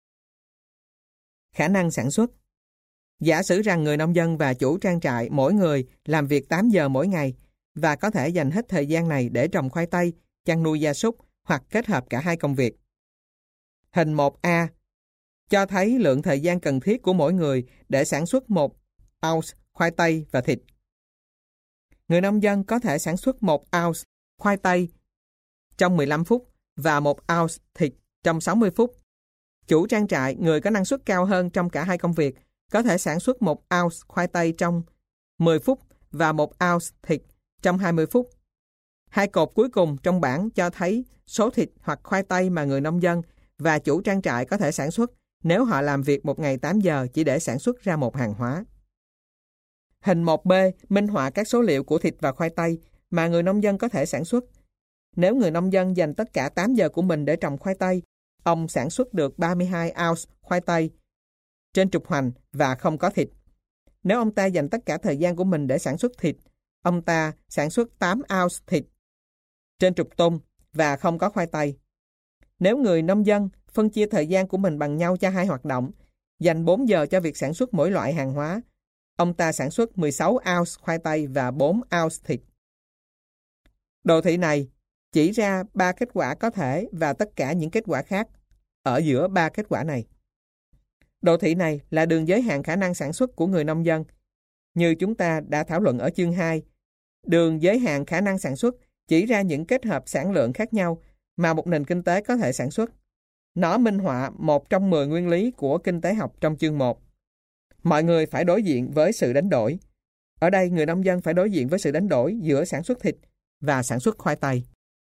Khả năng sản xuất. Giả sử rằng người nông dân và chủ trang trại mỗi người làm việc 8 giờ mỗi ngày và có thể dành hết thời gian này để trồng khoai tây, chăn nuôi gia súc hoặc kết hợp cả hai công việc. Hình 1A cho thấy lượng thời gian cần thiết của mỗi người để sản xuất 1 ounce khoai tây và thịt. Người nông dân có thể sản xuất 1 ounce khoai tây trong 15 phút và 1 ounce thịt trong 60 phút. Chủ trang trại, người có năng suất cao hơn trong cả hai công việc, có thể sản xuất 1 ounce khoai tây trong 10 phút và 1 ounce thịt trong 20 phút. Hai cột cuối cùng trong bảng cho thấy số thịt hoặc khoai tây mà người nông dân và chủ trang trại có thể sản xuất nếu họ làm việc một ngày 8 giờ chỉ để sản xuất ra một hàng hóa. Hình 1B minh họa các số liệu của thịt và khoai tây mà người nông dân có thể sản xuất. Nếu người nông dân dành tất cả 8 giờ của mình để trồng khoai tây, ông sản xuất được 32 ounce khoai tây trên trục hoành và không có thịt. Nếu ông ta dành tất cả thời gian của mình để sản xuất thịt, ông ta sản xuất 8 ounce thịt trên trục tôm và không có khoai tây. Nếu người nông dân phân chia thời gian của mình bằng nhau cho hai hoạt động, dành 4 giờ cho việc sản xuất mỗi loại hàng hóa, ông ta sản xuất 16 ounce khoai tây và 4 ounce thịt. Đồ thị này chỉ ra 3 kết quả có thể và tất cả những kết quả khác ở giữa 3 kết quả này. Đồ thị này là đường giới hạn khả năng sản xuất của người nông dân. Như chúng ta đã thảo luận ở chương 2, đường giới hạn khả năng sản xuất chỉ ra những kết hợp sản lượng khác nhau mà một nền kinh tế có thể sản xuất. Nó minh họa một trong 10 nguyên lý của kinh tế học trong chương 1. Mọi người phải đối diện với sự đánh đổi. Ở đây, người nông dân phải đối diện với sự đánh đổi giữa sản xuất thịt và sản xuất khoai tây.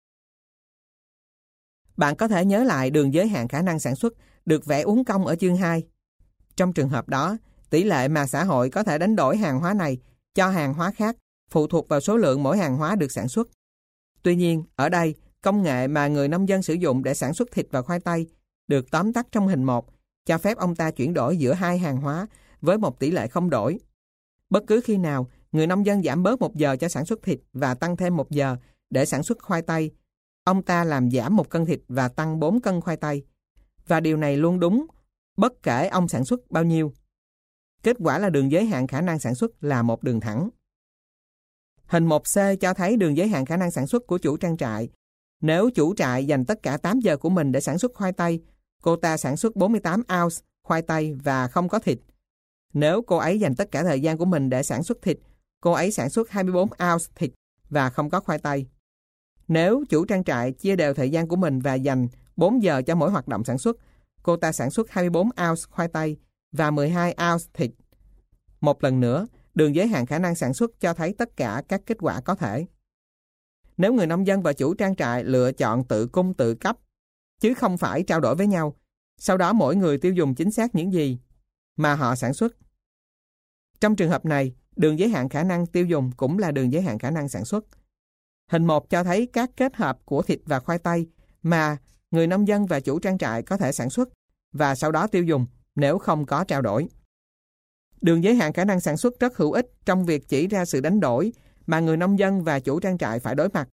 Bạn có thể nhớ lại đường giới hạn khả năng sản xuất được vẽ uốn cong ở chương 2. Trong trường hợp đó, tỷ lệ mà xã hội có thể đánh đổi hàng hóa này cho hàng hóa khác phụ thuộc vào số lượng mỗi hàng hóa được sản xuất. Tuy nhiên, ở đây, công nghệ mà người nông dân sử dụng để sản xuất thịt và khoai tây được tóm tắt trong hình 1, cho phép ông ta chuyển đổi giữa hai hàng hóa với một tỷ lệ không đổi. Bất cứ khi nào người nông dân giảm bớt 1 giờ cho sản xuất thịt và tăng thêm 1 giờ để sản xuất khoai tây, ông ta làm giảm 1 cân thịt và tăng 4 cân khoai tây. Và điều này luôn đúng, bất kể ông sản xuất bao nhiêu. Kết quả là đường giới hạn khả năng sản xuất là một đường thẳng. Hình 1C cho thấy đường giới hạn khả năng sản xuất của chủ trang trại. Nếu chủ trại dành tất cả 8 giờ của mình để sản xuất khoai tây, cô ta sản xuất 48 ounce khoai tây và không có thịt. Nếu cô ấy dành tất cả thời gian của mình để sản xuất thịt, cô ấy sản xuất 24 ounce thịt và không có khoai tây. Nếu chủ trang trại chia đều thời gian của mình và dành 4 giờ cho mỗi hoạt động sản xuất, cô ta sản xuất 24 ounce khoai tây và 12 ounce thịt. Một lần nữa, đường giới hạn khả năng sản xuất cho thấy tất cả các kết quả có thể. Nếu người nông dân và chủ trang trại lựa chọn tự cung tự cấp, chứ không phải trao đổi với nhau, sau đó mỗi người tiêu dùng chính xác những gì mà họ sản xuất. Trong trường hợp này, đường giới hạn khả năng tiêu dùng cũng là đường giới hạn khả năng sản xuất. Hình 1 cho thấy các kết hợp của thịt và khoai tây mà người nông dân và chủ trang trại có thể sản xuất và sau đó tiêu dùng nếu không có trao đổi. Đường giới hạn khả năng sản xuất rất hữu ích trong việc chỉ ra sự đánh đổi mà người nông dân và chủ trang trại phải đối mặt.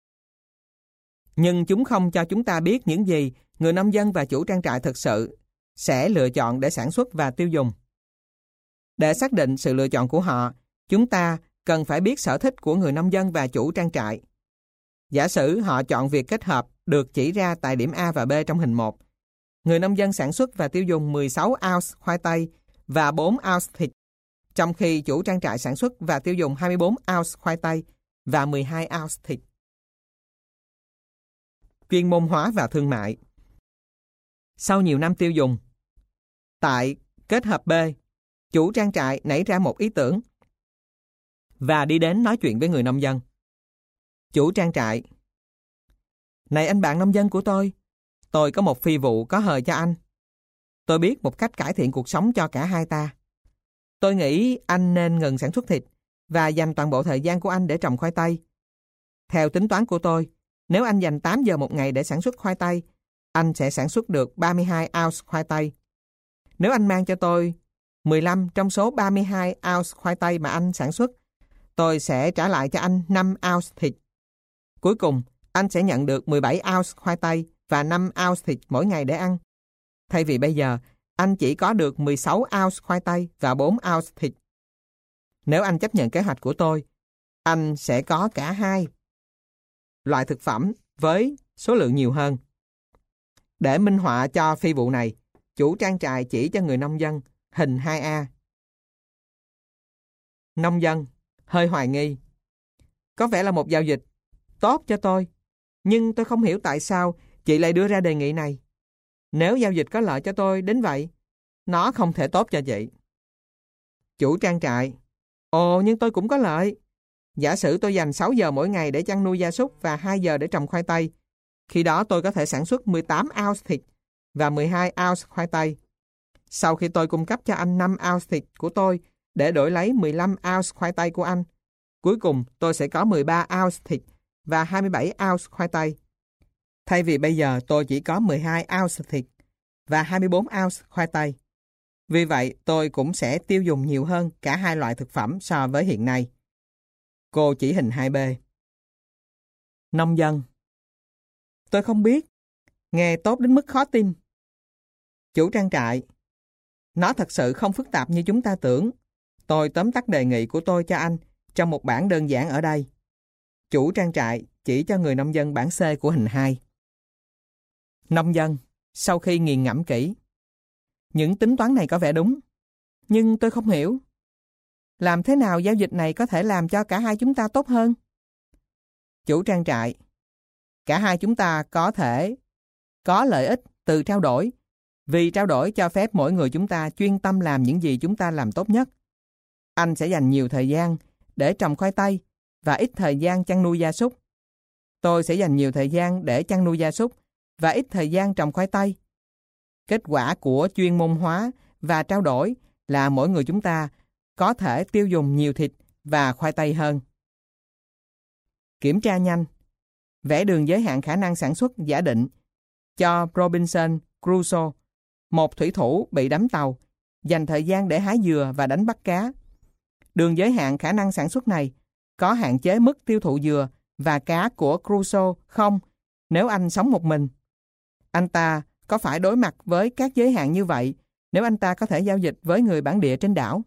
Nhưng chúng không cho chúng ta biết những gì người nông dân và chủ trang trại thực sự sẽ lựa chọn để sản xuất và tiêu dùng. Để xác định sự lựa chọn của họ, chúng ta cần phải biết sở thích của người nông dân và chủ trang trại. Giả sử họ chọn việc kết hợp được chỉ ra tại điểm A và B trong hình 1. Người nông dân sản xuất và tiêu dùng 16 ounce khoai tây và 4 ounce thịt, trong khi chủ trang trại sản xuất và tiêu dùng 24 ounce khoai tây và 12 ounce thịt. Chuyên môn hóa và thương mại. Sau nhiều năm tiêu dùng, tại kết hợp B, chủ trang trại nảy ra một ý tưởng và đi đến nói chuyện với người nông dân. Chủ trang trại: Này anh bạn nông dân của tôi có một phi vụ có hời cho anh. Tôi biết một cách cải thiện cuộc sống cho cả hai ta. Tôi nghĩ anh nên ngừng sản xuất thịt và dành toàn bộ thời gian của anh để trồng khoai tây. Theo tính toán của tôi, nếu anh dành 8 giờ một ngày để sản xuất khoai tây, anh sẽ sản xuất được 32 ounce khoai tây. Nếu anh mang cho tôi 15 trong số 32 ounce khoai tây mà anh sản xuất, tôi sẽ trả lại cho anh 5 ounce thịt. Cuối cùng, anh sẽ nhận được 17 ounce khoai tây và 5 ounce thịt mỗi ngày để ăn. Thay vì bây giờ, anh chỉ có được 16 ounce khoai tây và 4 ounce thịt. Nếu anh chấp nhận kế hoạch của tôi, anh sẽ có cả hai loại thực phẩm với số lượng nhiều hơn. Để minh họa cho phi vụ này, chủ trang trại chỉ cho người nông dân hình 2A. Nông dân hơi hoài nghi: Có vẻ là một giao dịch tốt cho tôi, nhưng tôi không hiểu tại sao chị lại đưa ra đề nghị này. Nếu giao dịch có lợi cho tôi đến vậy, nó không thể tốt cho chị. Chủ trang trại: Ồ, nhưng tôi cũng có lợi. Giả sử tôi dành 6 giờ mỗi ngày để chăn nuôi gia súc và 2 giờ để trồng khoai tây. Khi đó tôi có thể sản xuất 18 ounce thịt và 12 ounce khoai tây. Sau khi tôi cung cấp cho anh 5 ounce thịt của tôi để đổi lấy 15 ounce khoai tây của anh, cuối cùng tôi sẽ có 13 ounce thịt và 27 ounce khoai tây. Thay vì bây giờ tôi chỉ có 12 ounce thịt và 24 ounce khoai tây. Vì vậy tôi cũng sẽ tiêu dùng nhiều hơn cả hai loại thực phẩm so với hiện nay. Cô chỉ hình 2B. Nông dân: Tôi không biết. Nghe tốt đến mức khó tin. Chủ trang trại: Nó thật sự không phức tạp như chúng ta tưởng. Tôi tóm tắt đề nghị của tôi cho anh trong một bảng đơn giản ở đây. Chủ trang trại chỉ cho người nông dân bảng C của hình 2. Nông dân, sau khi nghiền ngẫm kỹ. Những tính toán này có vẻ đúng, nhưng tôi không hiểu. Làm thế nào giao dịch này có thể làm cho cả hai chúng ta tốt hơn? Chủ trang trại, cả hai chúng ta có thể có lợi ích từ trao đổi, vì trao đổi cho phép mỗi người chúng ta chuyên tâm làm những gì chúng ta làm tốt nhất. Anh sẽ dành nhiều thời gian để trồng khoai tây và ít thời gian chăn nuôi gia súc. Tôi sẽ dành nhiều thời gian để chăn nuôi gia súc và ít thời gian trồng khoai tây. Kết quả của chuyên môn hóa và trao đổi là mỗi người chúng ta có thể tiêu dùng nhiều thịt và khoai tây hơn. Kiểm tra nhanh. Vẽ đường giới hạn khả năng sản xuất giả định cho Robinson Crusoe, một thủy thủ bị đắm tàu, dành thời gian để hái dừa và đánh bắt cá. Đường giới hạn khả năng sản xuất này có hạn chế mức tiêu thụ dừa và cá của Crusoe không nếu anh sống một mình. Anh ta có phải đối mặt với các giới hạn như vậy nếu anh ta có thể giao dịch với người bản địa trên đảo?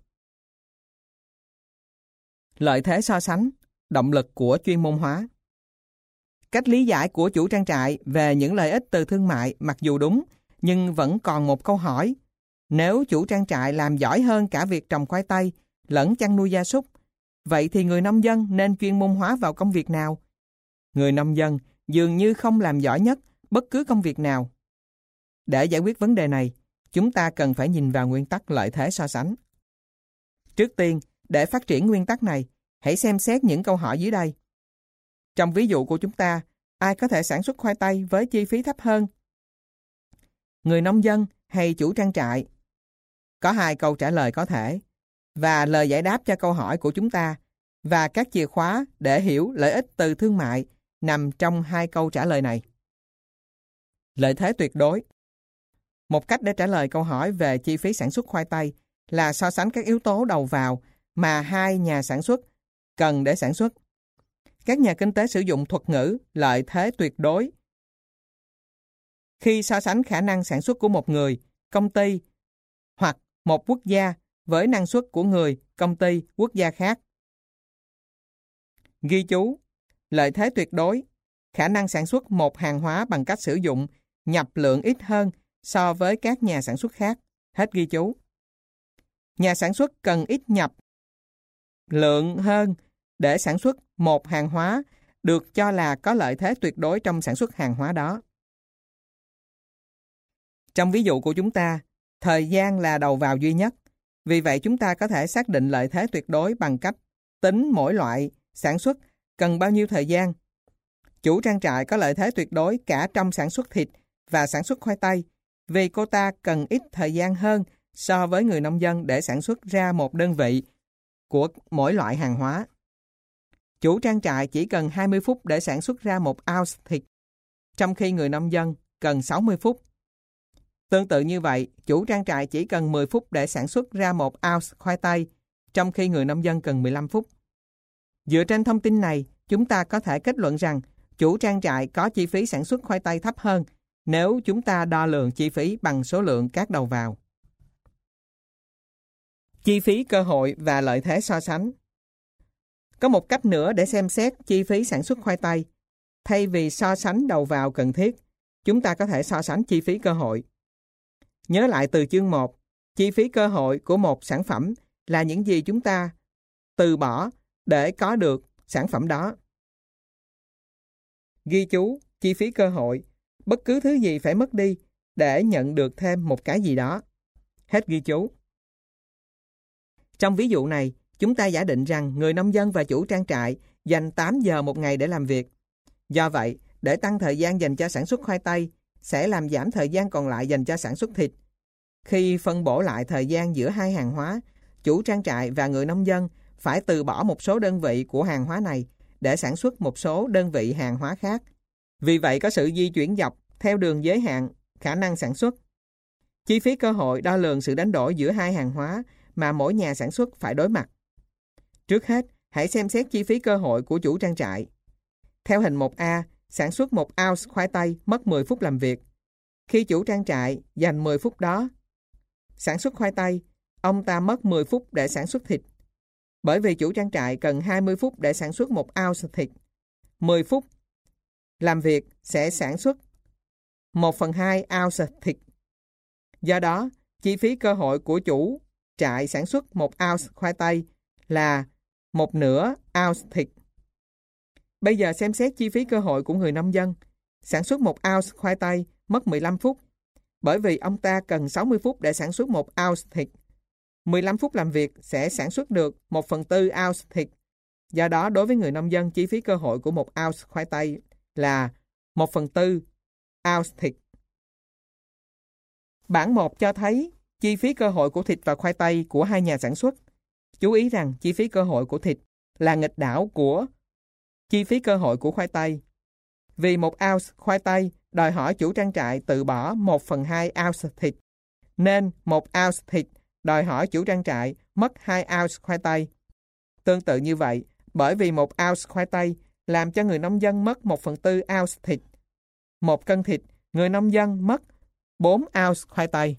Lợi thế so sánh, động lực của chuyên môn hóa. Cách lý giải của chủ trang trại về những lợi ích từ thương mại mặc dù đúng, nhưng vẫn còn một câu hỏi. Nếu chủ trang trại làm giỏi hơn cả việc trồng khoai tây lẫn chăn nuôi gia súc, vậy thì người nông dân nên chuyên môn hóa vào công việc nào? Người nông dân dường như không làm giỏi nhất bất cứ công việc nào. Để giải quyết vấn đề này, chúng ta cần phải nhìn vào nguyên tắc lợi thế so sánh. Trước tiên, để phát triển nguyên tắc này, hãy xem xét những câu hỏi dưới đây. Trong ví dụ của chúng ta, ai có thể sản xuất khoai tây với chi phí thấp hơn? Người nông dân hay chủ trang trại? Có 2 câu trả lời có thể, và lời giải đáp cho câu hỏi của chúng ta và các chìa khóa để hiểu lợi ích từ thương mại nằm trong 2 câu trả lời này. Lợi thế tuyệt đối. Một cách để trả lời câu hỏi về chi phí sản xuất khoai tây là so sánh các yếu tố đầu vào mà hai nhà sản xuất cần để sản xuất. Các nhà kinh tế sử dụng thuật ngữ lợi thế tuyệt đối khi so sánh khả năng sản xuất của một người, công ty hoặc một quốc gia với năng suất của người, công ty, quốc gia khác. Ghi chú, lợi thế tuyệt đối, khả năng sản xuất một hàng hóa bằng cách sử dụng nhập lượng ít hơn so với các nhà sản xuất khác. Hết ghi chú. Nhà sản xuất cần ít nhập lượng hơn để sản xuất một hàng hóa được cho là có lợi thế tuyệt đối trong sản xuất hàng hóa đó. Trong ví dụ của chúng ta, thời gian là đầu vào duy nhất. Vì vậy chúng ta có thể xác định lợi thế tuyệt đối bằng cách tính mỗi loại sản xuất cần bao nhiêu thời gian. Chủ trang trại có lợi thế tuyệt đối cả trong sản xuất thịt và sản xuất khoai tây vì cô ta cần ít thời gian hơn so với người nông dân để sản xuất ra một đơn vị của mỗi loại hàng hóa. Chủ trang trại chỉ cần 20 phút để sản xuất ra 1 ounce thịt, trong khi người nông dân cần 60 phút. Tương tự như vậy, chủ trang trại chỉ cần 10 phút để sản xuất ra 1 ounce khoai tây, trong khi người nông dân cần 15 phút. Dựa trên thông tin này, chúng ta có thể kết luận rằng chủ trang trại có chi phí sản xuất khoai tây thấp hơn nếu chúng ta đo lường chi phí bằng số lượng các đầu vào. Chi phí cơ hội và lợi thế so sánh. Có một cách nữa để xem xét chi phí sản xuất khoai tây. Thay vì so sánh đầu vào cần thiết, chúng ta có thể so sánh chi phí cơ hội. Nhớ lại từ chương 1, chi phí cơ hội của một sản phẩm là những gì chúng ta từ bỏ để có được sản phẩm đó. Ghi chú, chi phí cơ hội, bất cứ thứ gì phải mất đi để nhận được thêm một cái gì đó. Hết ghi chú. Trong ví dụ này, chúng ta giả định rằng người nông dân và chủ trang trại dành 8 giờ một ngày để làm việc. Do vậy, để tăng thời gian dành cho sản xuất khoai tây, sẽ làm giảm thời gian còn lại dành cho sản xuất thịt. Khi phân bổ lại thời gian giữa hai hàng hóa, chủ trang trại và người nông dân phải từ bỏ một số đơn vị của hàng hóa này để sản xuất một số đơn vị hàng hóa khác. Vì vậy có sự di chuyển dọc theo đường giới hạn khả năng sản xuất. Chi phí cơ hội đo lường sự đánh đổi giữa hai hàng hóa mà mỗi nhà sản xuất phải đối mặt. Trước hết, hãy xem xét chi phí cơ hội của chủ trang trại. Theo hình 1A, sản xuất 1 ounce khoai tây mất 10 phút làm việc. Khi chủ trang trại dành 10 phút đó sản xuất khoai tây, ông ta mất 10 phút để sản xuất thịt. Bởi vì chủ trang trại cần 20 phút để sản xuất 1 ounce thịt, 10 phút làm việc sẽ sản xuất 1/2 ounce thịt. Do đó, chi phí cơ hội của chủ trại sản xuất 1 ounce khoai tây là 1/2 ounce thịt. Bây giờ xem xét chi phí cơ hội của người nông dân. Sản xuất 1 ounce khoai tây mất 15 phút, bởi vì ông ta cần 60 phút để sản xuất 1 ounce thịt. 15 phút làm việc sẽ sản xuất được 1/4 ounce thịt. Do đó, đối với người nông dân, chi phí cơ hội của 1 ounce khoai tây là 1/4 ounce thịt. Bảng 1 cho thấy chi phí cơ hội của thịt và khoai tây của hai nhà sản xuất. Chú ý rằng chi phí cơ hội của thịt là nghịch đảo của chi phí cơ hội của khoai tây. Vì 1 ounce khoai tây đòi hỏi chủ trang trại từ bỏ 1/2 ounce thịt, nên 1 ounce thịt đòi hỏi chủ trang trại mất 2 ounce khoai tây. Tương tự như vậy, bởi vì 1 ounce khoai tây làm cho người nông dân mất 1/4 ounce thịt. 1 cân thịt, người nông dân mất 4 ounce khoai tây.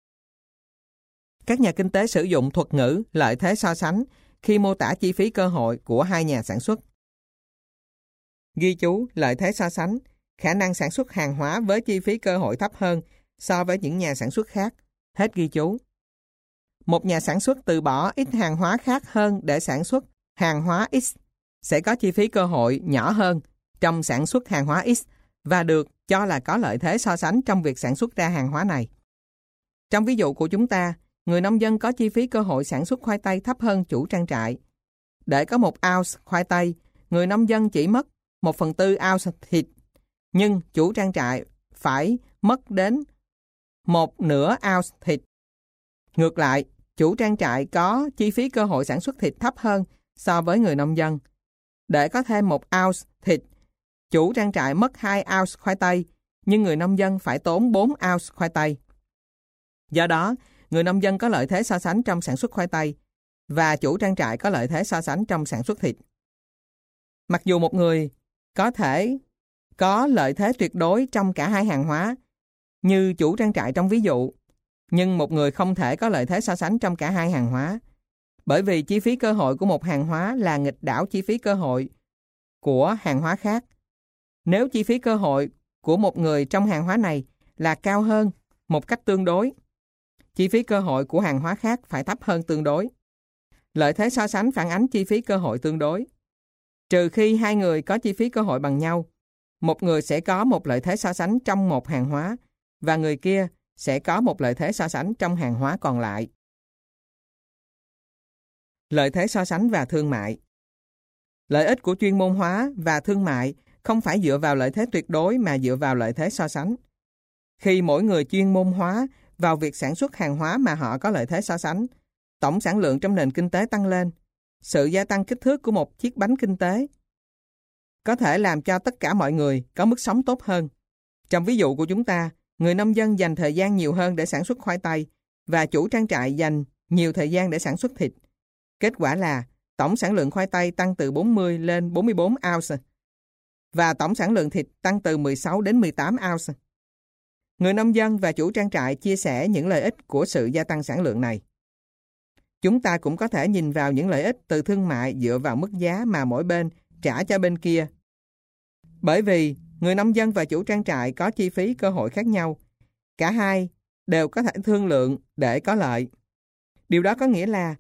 Các nhà kinh tế sử dụng thuật ngữ lợi thế so sánh khi mô tả chi phí cơ hội của hai nhà sản xuất. Ghi chú lợi thế so sánh, khả năng sản xuất hàng hóa với chi phí cơ hội thấp hơn so với những nhà sản xuất khác. Hết ghi chú. Một nhà sản xuất từ bỏ ít hàng hóa khác hơn để sản xuất hàng hóa X sẽ có chi phí cơ hội nhỏ hơn trong sản xuất hàng hóa X và được cho là có lợi thế so sánh trong việc sản xuất ra hàng hóa này. Trong ví dụ của chúng ta, người nông dân có chi phí cơ hội sản xuất khoai tây thấp hơn chủ trang trại. Để có 1 ounce khoai tây, người nông dân chỉ mất 1/4 ounce thịt, nhưng chủ trang trại phải mất đến 1/2 ounce thịt. Ngược lại, chủ trang trại có chi phí cơ hội sản xuất thịt thấp hơn so với người nông dân. Để có thêm 1 ounce thịt, chủ trang trại mất 2 ounce khoai tây, nhưng người nông dân phải tốn 4 ounce khoai tây. Do đó, người nông dân có lợi thế so sánh trong sản xuất khoai tây và chủ trang trại có lợi thế so sánh trong sản xuất thịt. Mặc dù một người có thể có lợi thế tuyệt đối trong cả hai hàng hóa, như chủ trang trại trong ví dụ, nhưng một người không thể có lợi thế so sánh trong cả hai hàng hóa, bởi vì chi phí cơ hội của một hàng hóa là nghịch đảo chi phí cơ hội của hàng hóa khác. Nếu chi phí cơ hội của một người trong hàng hóa này là cao hơn một cách tương đối, chi phí cơ hội của hàng hóa khác phải thấp hơn tương đối. Lợi thế so sánh phản ánh chi phí cơ hội tương đối. Trừ khi hai người có chi phí cơ hội bằng nhau, một người sẽ có một lợi thế so sánh trong một hàng hóa và người kia sẽ có một lợi thế so sánh trong hàng hóa còn lại. Lợi thế so sánh và thương mại. Lợi ích của chuyên môn hóa và thương mại không phải dựa vào lợi thế tuyệt đối mà dựa vào lợi thế so sánh. Khi mỗi người chuyên môn hóa vào việc sản xuất hàng hóa mà họ có lợi thế so sánh, tổng sản lượng trong nền kinh tế tăng lên. Sự gia tăng kích thước của một chiếc bánh kinh tế có thể làm cho tất cả mọi người có mức sống tốt hơn. Trong ví dụ của chúng ta, người nông dân dành thời gian nhiều hơn để sản xuất khoai tây và chủ trang trại dành nhiều thời gian để sản xuất thịt. Kết quả là tổng sản lượng khoai tây tăng từ 40 lên 44 ounce và tổng sản lượng thịt tăng từ 16 đến 18 ounce. Người nông dân và chủ trang trại chia sẻ những lợi ích của sự gia tăng sản lượng này. Chúng ta cũng có thể nhìn vào những lợi ích từ thương mại dựa vào mức giá mà mỗi bên trả cho bên kia. Bởi vì người nông dân và chủ trang trại có chi phí cơ hội khác nhau, cả hai đều có thể thương lượng để có lợi. Điều đó có nghĩa là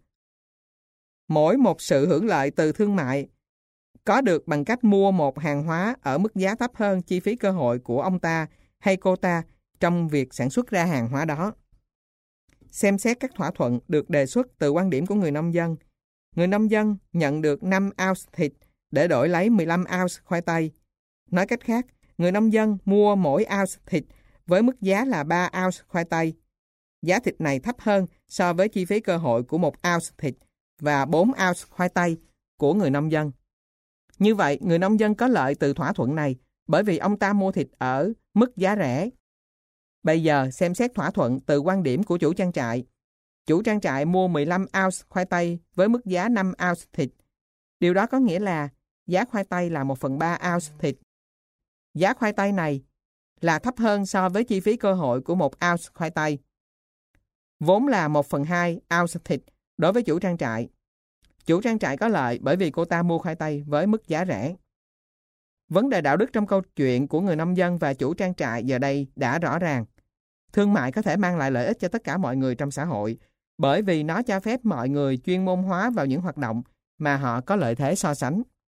mỗi một sự hưởng lợi từ thương mại có được bằng cách mua một hàng hóa ở mức giá thấp hơn chi phí cơ hội của ông ta hay cô ta trong việc sản xuất ra hàng hóa đó. Xem xét các thỏa thuận được đề xuất từ quan điểm của người nông dân. Người nông dân nhận được 5 ounce thịt để đổi lấy 15 ounce khoai tây. Nói cách khác, người nông dân mua mỗi ounce thịt với mức giá là 3 ounce khoai tây. Giá thịt này thấp hơn so với chi phí cơ hội của 1 ounce thịt và 4 ounce khoai tây của người nông dân. Như vậy, người nông dân có lợi từ thỏa thuận này bởi vì ông ta mua thịt ở mức giá rẻ. Bây giờ xem xét thỏa thuận từ quan điểm của chủ trang trại. Chủ trang trại mua 15 ounce khoai tây với mức giá 5 ounce thịt. Điều đó có nghĩa là giá khoai tây là 1/3 ounce thịt. Giá khoai tây này là thấp hơn so với chi phí cơ hội của 1 ounce khoai tây. Vốn là 1/2 ounce thịt đối với chủ trang trại. Chủ trang trại có lợi bởi vì cô ta mua khoai tây với mức giá rẻ. Vấn đề đạo đức trong câu chuyện của người nông dân và chủ trang trại giờ đây đã rõ ràng. Thương mại có thể mang lại lợi ích cho tất cả mọi người trong xã hội, bởi vì nó cho phép mọi người chuyên môn hóa vào những hoạt động mà họ có lợi thế so sánh.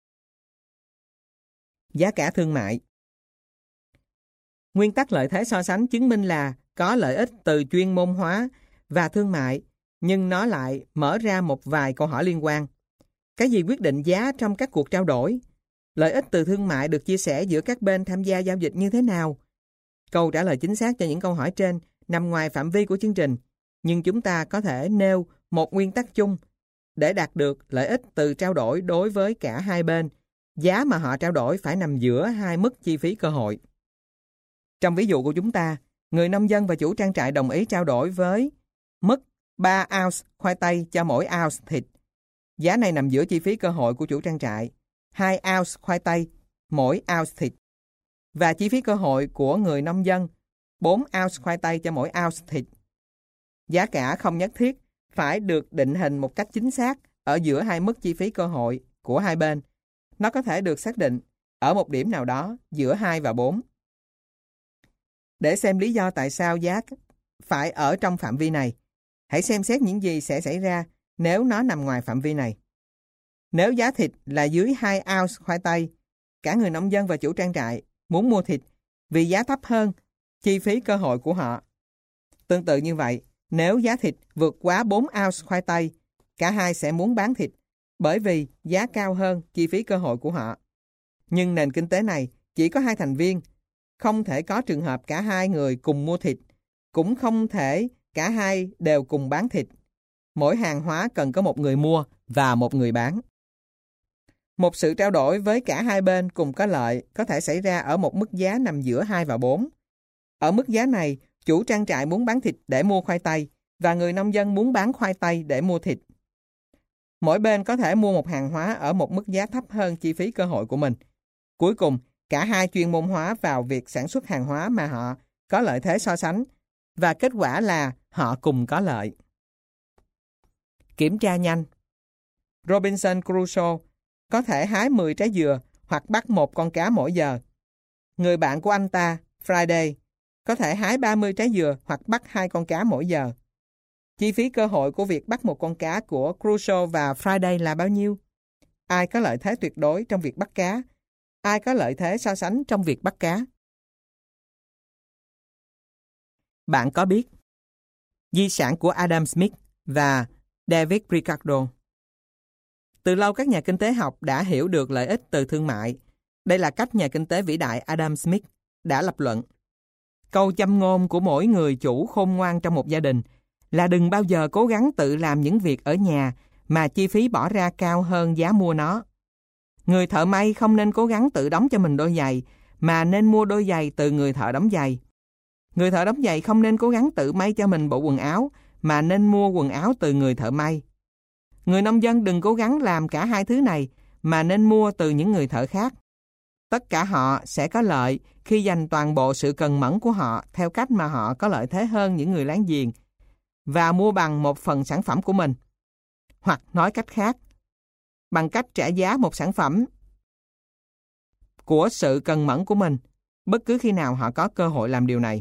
Giá cả thương mại. Nguyên tắc lợi thế so sánh chứng minh là có lợi ích từ chuyên môn hóa và thương mại, nhưng nó lại mở ra một vài câu hỏi liên quan. Cái gì quyết định giá trong các cuộc trao đổi? Lợi ích từ thương mại được chia sẻ giữa các bên tham gia giao dịch như thế nào? Câu trả lời chính xác cho những câu hỏi trên nằm ngoài phạm vi của chương trình, nhưng chúng ta có thể nêu một nguyên tắc chung để đạt được lợi ích từ trao đổi đối với cả hai bên. Giá mà họ trao đổi phải nằm giữa hai mức chi phí cơ hội. Trong ví dụ của chúng ta, người nông dân và chủ trang trại đồng ý trao đổi với mức 3 ounce khoai tây cho mỗi ounce thịt. Giá này nằm giữa chi phí cơ hội của chủ trang trại, 2 ounce khoai tây mỗi ounce thịt, và chi phí cơ hội của người nông dân, 4 ounce khoai tây cho mỗi ounce thịt. Giá cả không nhất thiết phải được định hình một cách chính xác ở giữa hai mức chi phí cơ hội của hai bên. Nó có thể được xác định ở một điểm nào đó giữa 2 và 4. Để xem lý do tại sao giá phải ở trong phạm vi này, hãy xem xét những gì sẽ xảy ra nếu nó nằm ngoài phạm vi này. Nếu giá thịt là dưới 2 ounce khoai tây, cả người nông dân và chủ trang trại muốn mua thịt vì giá thấp hơn chi phí cơ hội của họ. Tương tự như vậy, nếu giá thịt vượt quá 4 ounce khoai tây, cả hai sẽ muốn bán thịt bởi vì giá cao hơn chi phí cơ hội của họ. Nhưng nền kinh tế này chỉ có hai thành viên, không thể có trường hợp cả hai người cùng mua thịt, cũng không thể cả hai đều cùng bán thịt. Mỗi hàng hóa cần có một người mua và một người bán. Một sự trao đổi với cả hai bên cùng có lợi có thể xảy ra ở một mức giá nằm giữa 2 và 4. Ở mức giá này, chủ trang trại muốn bán thịt để mua khoai tây và người nông dân muốn bán khoai tây để mua thịt. Mỗi bên có thể mua một hàng hóa ở một mức giá thấp hơn chi phí cơ hội của mình. Cuối cùng, cả hai chuyên môn hóa vào việc sản xuất hàng hóa mà họ có lợi thế so sánh, và kết quả là họ cùng có lợi. Kiểm tra nhanh. Robinson Crusoe có thể hái 10 trái dừa hoặc bắt một con cá mỗi giờ. Người bạn của anh ta, Friday, có thể hái 30 trái dừa hoặc bắt 2 con cá mỗi giờ. Chi phí cơ hội của việc bắt một con cá của Crusoe và Friday là bao nhiêu? Ai có lợi thế tuyệt đối trong việc bắt cá? Ai có lợi thế so sánh trong việc bắt cá? Bạn có biết di sản của Adam Smith và David Ricardo? Từ lâu các nhà kinh tế học đã hiểu được lợi ích từ thương mại. Đây là cách nhà kinh tế vĩ đại Adam Smith đã lập luận. Câu châm ngôn của mỗi người chủ khôn ngoan trong một gia đình là đừng bao giờ cố gắng tự làm những việc ở nhà mà chi phí bỏ ra cao hơn giá mua nó. Người thợ may không nên cố gắng tự đóng cho mình đôi giày, mà nên mua đôi giày từ người thợ đóng giày. Người thợ đóng giày không nên cố gắng tự may cho mình bộ quần áo, mà nên mua quần áo từ người thợ may. Người nông dân đừng cố gắng làm cả hai thứ này, mà nên mua từ những người thợ khác. Tất cả họ sẽ có lợi khi dành toàn bộ sự cần mẫn của họ theo cách mà họ có lợi thế hơn những người láng giềng, và mua bằng một phần sản phẩm của mình. Hoặc nói cách khác, bằng cách trả giá một sản phẩm của sự cần mẫn của mình, bất cứ khi nào họ có cơ hội làm điều này.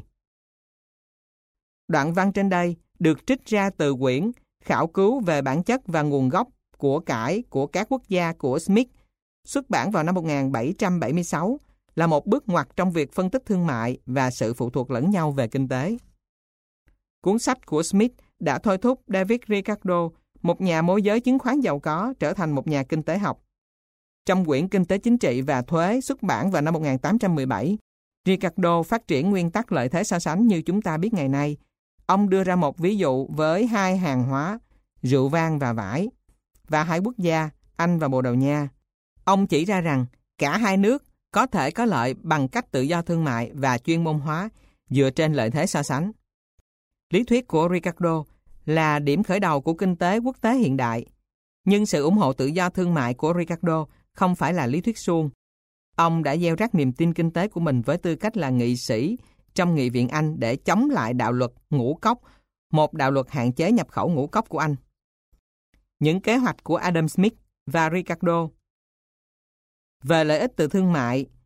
Đoạn văn trên đây được trích ra từ quyển Khảo cứu về bản chất và nguồn gốc của cải của các quốc gia của Smith, xuất bản vào năm 1776, là một bước ngoặt trong việc phân tích thương mại và sự phụ thuộc lẫn nhau về kinh tế. Cuốn sách của Smith đã thôi thúc David Ricardo, một nhà môi giới chứng khoán giàu có, trở thành một nhà kinh tế học. Trong quyển Kinh tế chính trị và thuế xuất bản vào năm 1817, Ricardo phát triển nguyên tắc lợi thế so sánh như chúng ta biết ngày nay. Ông đưa ra một ví dụ với hai hàng hóa, rượu vang và vải, và hai quốc gia, Anh và Bồ Đào Nha. Ông chỉ ra rằng cả hai nước có thể có lợi bằng cách tự do thương mại và chuyên môn hóa dựa trên lợi thế so sánh. Lý thuyết của Ricardo là điểm khởi đầu của kinh tế quốc tế hiện đại, nhưng sự ủng hộ tự do thương mại của Ricardo không phải là lý thuyết suông. Ông đã gieo rắc niềm tin kinh tế của mình với tư cách là nghị sĩ trong Nghị viện Anh để chống lại đạo luật ngũ cốc, một đạo luật hạn chế nhập khẩu ngũ cốc của Anh. Những kế hoạch của Adam Smith và Ricardo về lợi ích từ thương mại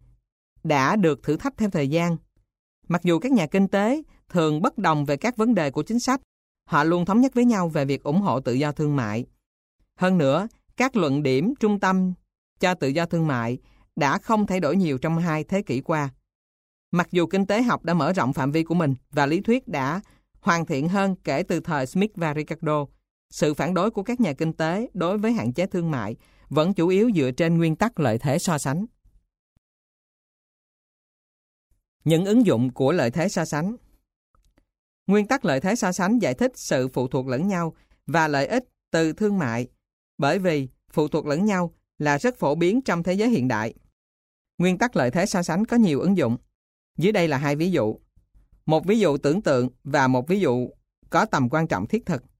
đã được thử thách theo thời gian. Mặc dù các nhà kinh tế thường bất đồng về các vấn đề của chính sách, họ luôn thống nhất với nhau về việc ủng hộ tự do thương mại. Hơn nữa, các luận điểm trung tâm cho tự do thương mại đã không thay đổi nhiều trong 2 thế kỷ qua. Mặc dù kinh tế học đã mở rộng phạm vi của mình và lý thuyết đã hoàn thiện hơn kể từ thời Smith và Ricardo, sự phản đối của các nhà kinh tế đối với hạn chế thương mại vẫn chủ yếu dựa trên nguyên tắc lợi thế so sánh. Những ứng dụng của lợi thế so sánh. Nguyên tắc lợi thế so sánh giải thích sự phụ thuộc lẫn nhau và lợi ích từ thương mại, bởi vì phụ thuộc lẫn nhau là rất phổ biến trong thế giới hiện đại. Nguyên tắc lợi thế so sánh có nhiều ứng dụng. Dưới đây là 2 ví dụ. Một ví dụ tưởng tượng và một ví dụ có tầm quan trọng thiết thực.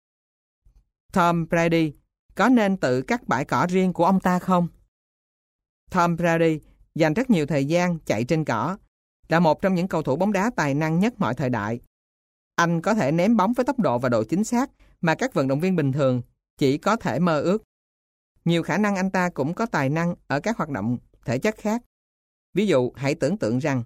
Tom Brady có nên tự cắt bãi cỏ riêng của ông ta không? Tom Brady dành rất nhiều thời gian chạy trên cỏ, là một trong những cầu thủ bóng đá tài năng nhất mọi thời đại. Anh có thể ném bóng với tốc độ và độ chính xác mà các vận động viên bình thường chỉ có thể mơ ước. Nhiều khả năng anh ta cũng có tài năng ở các hoạt động thể chất khác. Ví dụ, hãy tưởng tượng rằng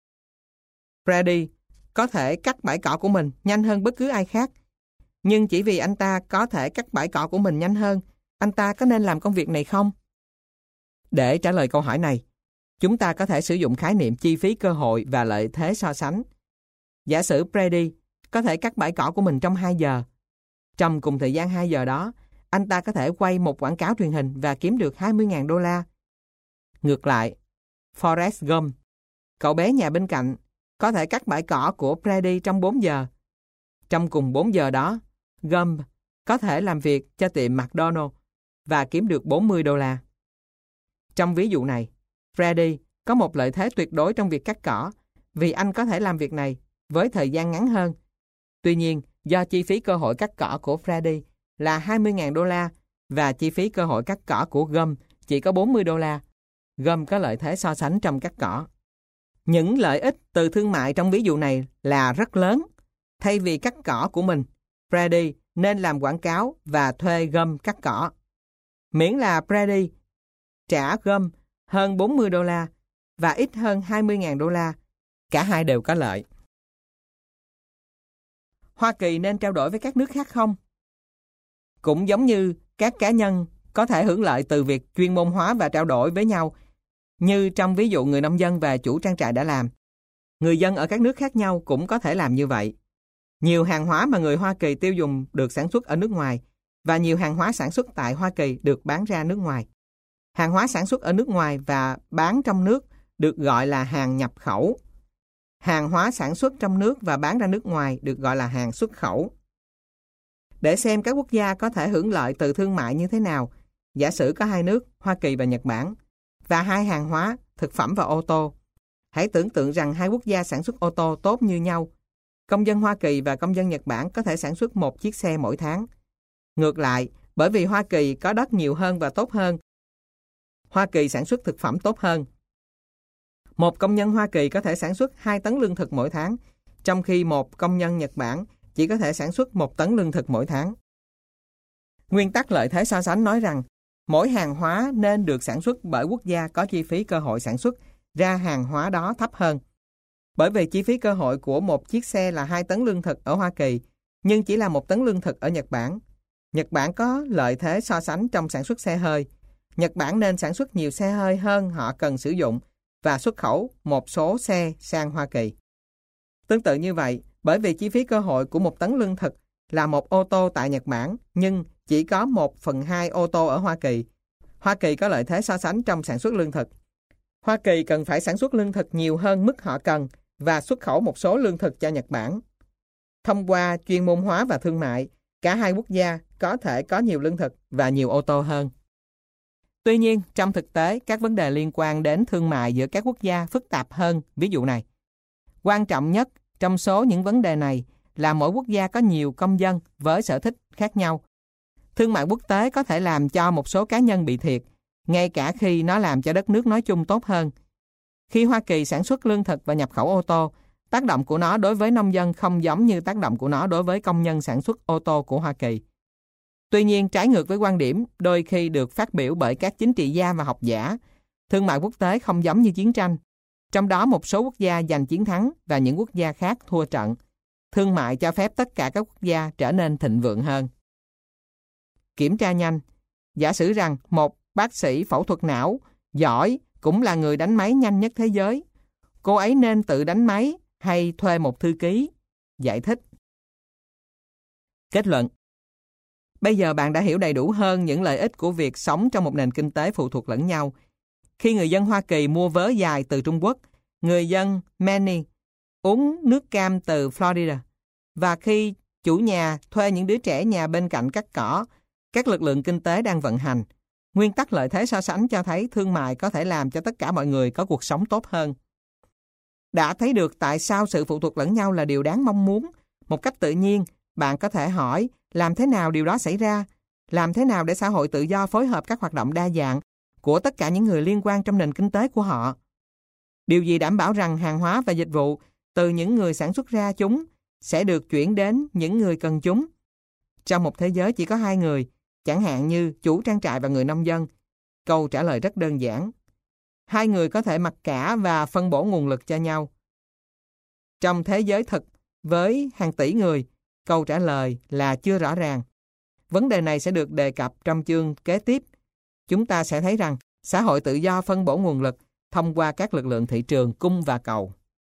Brady có thể cắt bãi cỏ của mình nhanh hơn bất cứ ai khác. Nhưng chỉ vì anh ta có thể cắt bãi cỏ của mình nhanh hơn, anh ta có nên làm công việc này không? Để trả lời câu hỏi này, chúng ta có thể sử dụng khái niệm chi phí cơ hội và lợi thế so sánh. Giả sử Brady có thể cắt bãi cỏ của mình trong 2 giờ. Trong cùng thời gian 2 giờ đó, anh ta có thể quay một quảng cáo truyền hình và kiếm được $20,000. Ngược lại, Forrest Gump, cậu bé nhà bên cạnh, có thể cắt bãi cỏ của Brady trong 4 giờ. Trong cùng 4 giờ đó, Gump có thể làm việc cho tiệm McDonald's và kiếm được $40. Trong ví dụ này, Brady có một lợi thế tuyệt đối trong việc cắt cỏ vì anh có thể làm việc này với thời gian ngắn hơn. Tuy nhiên, do chi phí cơ hội cắt cỏ của Brady là $20,000 và chi phí cơ hội cắt cỏ của Gump chỉ có $40, Gump có lợi thế so sánh trong cắt cỏ. Những lợi ích từ thương mại trong ví dụ này là rất lớn. Thay vì cắt cỏ của mình, Brady nên làm quảng cáo và thuê Gump cắt cỏ. Miễn là Brady trả Gump hơn $40 và ít hơn $20,000, cả hai đều có lợi. Hoa Kỳ nên trao đổi với các nước khác không? Cũng giống như các cá nhân có thể hưởng lợi từ việc chuyên môn hóa và trao đổi với nhau, như trong ví dụ người nông dân và chủ trang trại đã làm. Người dân ở các nước khác nhau cũng có thể làm như vậy. Nhiều hàng hóa mà người Hoa Kỳ tiêu dùng được sản xuất ở nước ngoài, và nhiều hàng hóa sản xuất tại Hoa Kỳ được bán ra nước ngoài. Hàng hóa sản xuất ở nước ngoài và bán trong nước được gọi là hàng nhập khẩu. Hàng hóa sản xuất trong nước và bán ra nước ngoài được gọi là hàng xuất khẩu. Để xem các quốc gia có thể hưởng lợi từ thương mại như thế nào, giả sử có 2 nước, Hoa Kỳ và Nhật Bản, và 2 hàng hóa, thực phẩm và ô tô. Hãy tưởng tượng rằng 2 quốc gia sản xuất ô tô tốt như nhau. Công dân Hoa Kỳ và công dân Nhật Bản có thể sản xuất 1 chiếc xe mỗi tháng. Ngược lại, bởi vì Hoa Kỳ có đất nhiều hơn và tốt hơn, Hoa Kỳ sản xuất thực phẩm tốt hơn. Một công nhân Hoa Kỳ có thể sản xuất 2 tấn lương thực mỗi tháng, trong khi một công nhân Nhật Bản chỉ có thể sản xuất 1 tấn lương thực mỗi tháng. Nguyên tắc lợi thế so sánh nói rằng, mỗi hàng hóa nên được sản xuất bởi quốc gia có chi phí cơ hội sản xuất ra hàng hóa đó thấp hơn. Bởi vì chi phí cơ hội của một chiếc xe là 2 tấn lương thực ở Hoa Kỳ, nhưng chỉ là 1 tấn lương thực ở Nhật Bản. Nhật Bản có lợi thế so sánh trong sản xuất xe hơi. Nhật Bản nên sản xuất nhiều xe hơi hơn họ cần sử dụng và xuất khẩu một số xe sang Hoa Kỳ. Tương tự như vậy, bởi vì chi phí cơ hội của 1 tấn lương thực là một ô tô tại Nhật Bản, nhưng chỉ có 1/2 ô tô ở Hoa Kỳ. Hoa Kỳ có lợi thế so sánh trong sản xuất lương thực. Hoa Kỳ cần phải sản xuất lương thực nhiều hơn mức họ cần và xuất khẩu một số lương thực cho Nhật Bản. Thông qua chuyên môn hóa và thương mại, cả 2 quốc gia có thể có nhiều lương thực và nhiều ô tô hơn. Tuy nhiên, trong thực tế, các vấn đề liên quan đến thương mại giữa các quốc gia phức tạp hơn ví dụ này. Quan trọng nhất trong số những vấn đề này là mỗi quốc gia có nhiều công dân với sở thích khác nhau. Thương mại quốc tế có thể làm cho một số cá nhân bị thiệt, ngay cả khi nó làm cho đất nước nói chung tốt hơn. Khi Hoa Kỳ sản xuất lương thực và nhập khẩu ô tô, tác động của nó đối với nông dân không giống như tác động của nó đối với công nhân sản xuất ô tô của Hoa Kỳ. Tuy nhiên, trái ngược với quan điểm đôi khi được phát biểu bởi các chính trị gia và học giả, thương mại quốc tế không giống như chiến tranh. trong đó một số quốc gia giành chiến thắng và những quốc gia khác thua trận. Thương mại cho phép tất cả các quốc gia trở nên thịnh vượng hơn. Kiểm tra nhanh. Giả sử rằng một bác sĩ phẫu thuật não giỏi cũng là người đánh máy nhanh nhất thế giới. Cô ấy nên tự đánh máy hay thuê một thư ký? Giải thích. Kết luận. Bây giờ bạn đã hiểu đầy đủ hơn những lợi ích của việc sống trong một nền kinh tế phụ thuộc lẫn nhau. Khi người dân Hoa Kỳ mua vớ dài từ Trung Quốc, người dân Maine uống nước cam từ Florida, và khi chủ nhà thuê những đứa trẻ nhà bên cạnh cắt cỏ, các lực lượng kinh tế đang vận hành. Nguyên tắc lợi thế so sánh cho thấy thương mại có thể làm cho tất cả mọi người có cuộc sống tốt hơn. Đã thấy được tại sao sự phụ thuộc lẫn nhau là điều đáng mong muốn. Một cách tự nhiên, bạn có thể hỏi làm thế nào điều đó xảy ra? Làm thế nào để xã hội tự do phối hợp các hoạt động đa dạng của tất cả những người liên quan trong nền kinh tế của họ? Điều gì đảm bảo rằng hàng hóa và dịch vụ từ những người sản xuất ra chúng sẽ được chuyển đến những người cần chúng? Trong một thế giới chỉ có hai người, chẳng hạn như chủ trang trại và người nông dân, câu trả lời rất đơn giản. Hai người có thể mặc cả và phân bổ nguồn lực cho nhau. Trong thế giới thực, với hàng tỷ người, câu trả lời là chưa rõ ràng. Vấn đề này sẽ được đề cập trong chương kế tiếp. Chúng ta sẽ thấy rằng xã hội tự do phân bổ nguồn lực thông qua các lực lượng thị trường cung và cầu.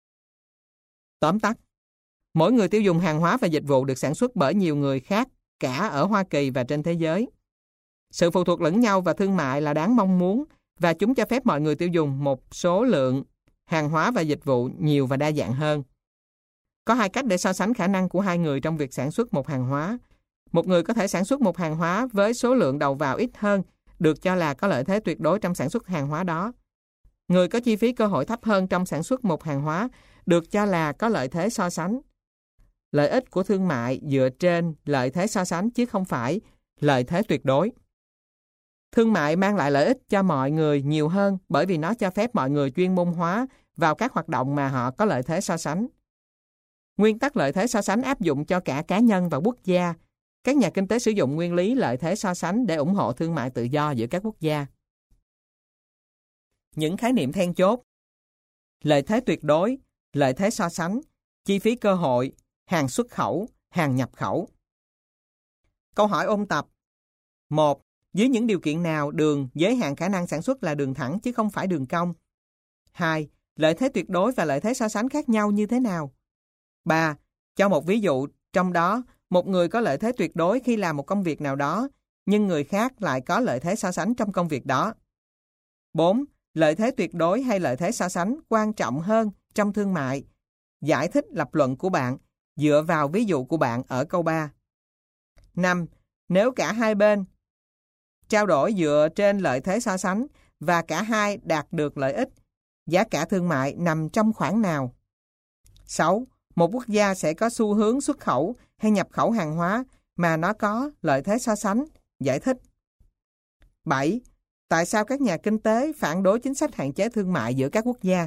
Tóm tắt, mỗi người tiêu dùng hàng hóa và dịch vụ được sản xuất bởi nhiều người khác cả ở Hoa Kỳ và trên thế giới. Sự phụ thuộc lẫn nhau và thương mại là đáng mong muốn và chúng cho phép mọi người tiêu dùng một số lượng hàng hóa và dịch vụ nhiều và đa dạng hơn. Có hai cách để so sánh khả năng của hai người trong việc sản xuất một hàng hóa. Một người có thể sản xuất một hàng hóa với số lượng đầu vào ít hơn, được cho là có lợi thế tuyệt đối trong sản xuất hàng hóa đó. Người có chi phí cơ hội thấp hơn trong sản xuất một hàng hóa, được cho là có lợi thế so sánh. Lợi ích của thương mại dựa trên lợi thế so sánh chứ không phải lợi thế tuyệt đối. Thương mại mang lại lợi ích cho mọi người nhiều hơn bởi vì nó cho phép mọi người chuyên môn hóa vào các hoạt động mà họ có lợi thế so sánh. Nguyên tắc lợi thế so sánh áp dụng cho cả cá nhân và quốc gia. Các nhà kinh tế sử dụng nguyên lý lợi thế so sánh để ủng hộ thương mại tự do giữa các quốc gia. Những khái niệm then chốt: lợi thế tuyệt đối, lợi thế so sánh, chi phí cơ hội, hàng xuất khẩu, hàng nhập khẩu. Câu hỏi ôn tập. 1. Dưới những điều kiện nào đường giới hạn khả năng sản xuất là đường thẳng chứ không phải đường cong? 2. Lợi thế tuyệt đối và lợi thế so sánh khác nhau như thế nào? 3. Cho một ví dụ, trong đó một người có lợi thế tuyệt đối khi làm một công việc nào đó, nhưng người khác lại có lợi thế so sánh trong công việc đó. 4. Lợi thế tuyệt đối hay lợi thế so sánh quan trọng hơn trong thương mại? Giải thích lập luận của bạn dựa vào ví dụ của bạn ở câu 3. 5. Nếu cả hai bên trao đổi dựa trên lợi thế so sánh và cả hai đạt được lợi ích, giá cả thương mại nằm trong khoảng nào? 6. Một quốc gia sẽ có xu hướng xuất khẩu hay nhập khẩu hàng hóa mà nó có lợi thế so sánh? Giải thích. 7. Tại sao các nhà kinh tế phản đối chính sách hạn chế thương mại giữa các quốc gia?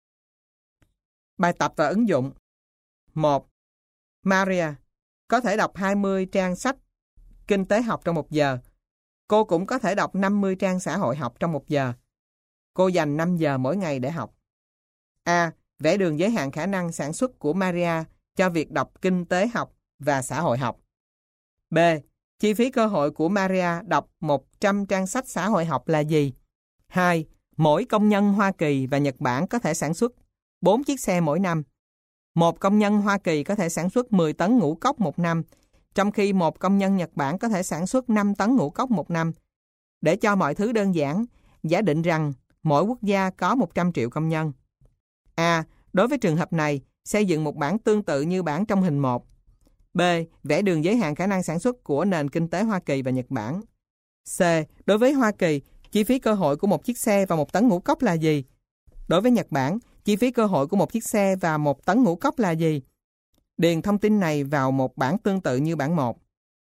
Bài tập và ứng dụng. 1. Maria có thể đọc 20 trang sách kinh tế học trong 1 giờ. Cô cũng có thể đọc 50 trang xã hội học trong 1 giờ. Cô dành 5 giờ mỗi ngày để học. A. Vẽ đường giới hạn khả năng sản xuất của Maria cho việc đọc kinh tế học và xã hội học. B. Chi phí cơ hội của Maria đọc 100 trang sách xã hội học là gì? 2. Mỗi công nhân Hoa Kỳ và Nhật Bản có thể sản xuất 4 chiếc xe mỗi năm. Một công nhân Hoa Kỳ có thể sản xuất 10 tấn ngũ cốc một năm, trong khi một công nhân Nhật Bản có thể sản xuất 5 tấn ngũ cốc một năm. Để cho mọi thứ đơn giản, giả định rằng mỗi quốc gia có 100 triệu công nhân. A. Đối với trường hợp này, xây dựng một bảng tương tự như bảng trong hình 1. B. Vẽ đường giới hạn khả năng sản xuất của nền kinh tế Hoa Kỳ và Nhật Bản. C. Đối với Hoa Kỳ, chi phí cơ hội của một chiếc xe và 1 tấn ngũ cốc là gì? Đối với Nhật Bản, chi phí cơ hội của một chiếc xe và 1 tấn ngũ cốc là gì? Điền thông tin này vào một bảng tương tự như bảng 1.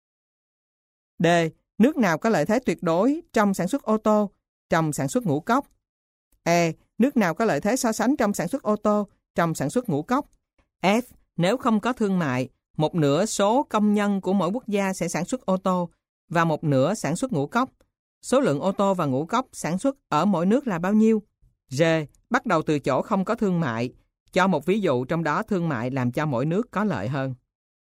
D. Nước nào có lợi thế tuyệt đối trong sản xuất ô tô, trong sản xuất ngũ cốc? E. Nước nào có lợi thế so sánh trong sản xuất ô tô, trong sản xuất ngũ cốc? F. Nếu không có thương mại, một nửa số công nhân của mỗi quốc gia sẽ sản xuất ô tô và một nửa sản xuất ngũ cốc. Số lượng ô tô và ngũ cốc sản xuất ở mỗi nước là bao nhiêu? D. Bắt đầu từ chỗ không có thương mại. Cho một ví dụ trong đó thương mại làm cho mỗi nước có lợi hơn.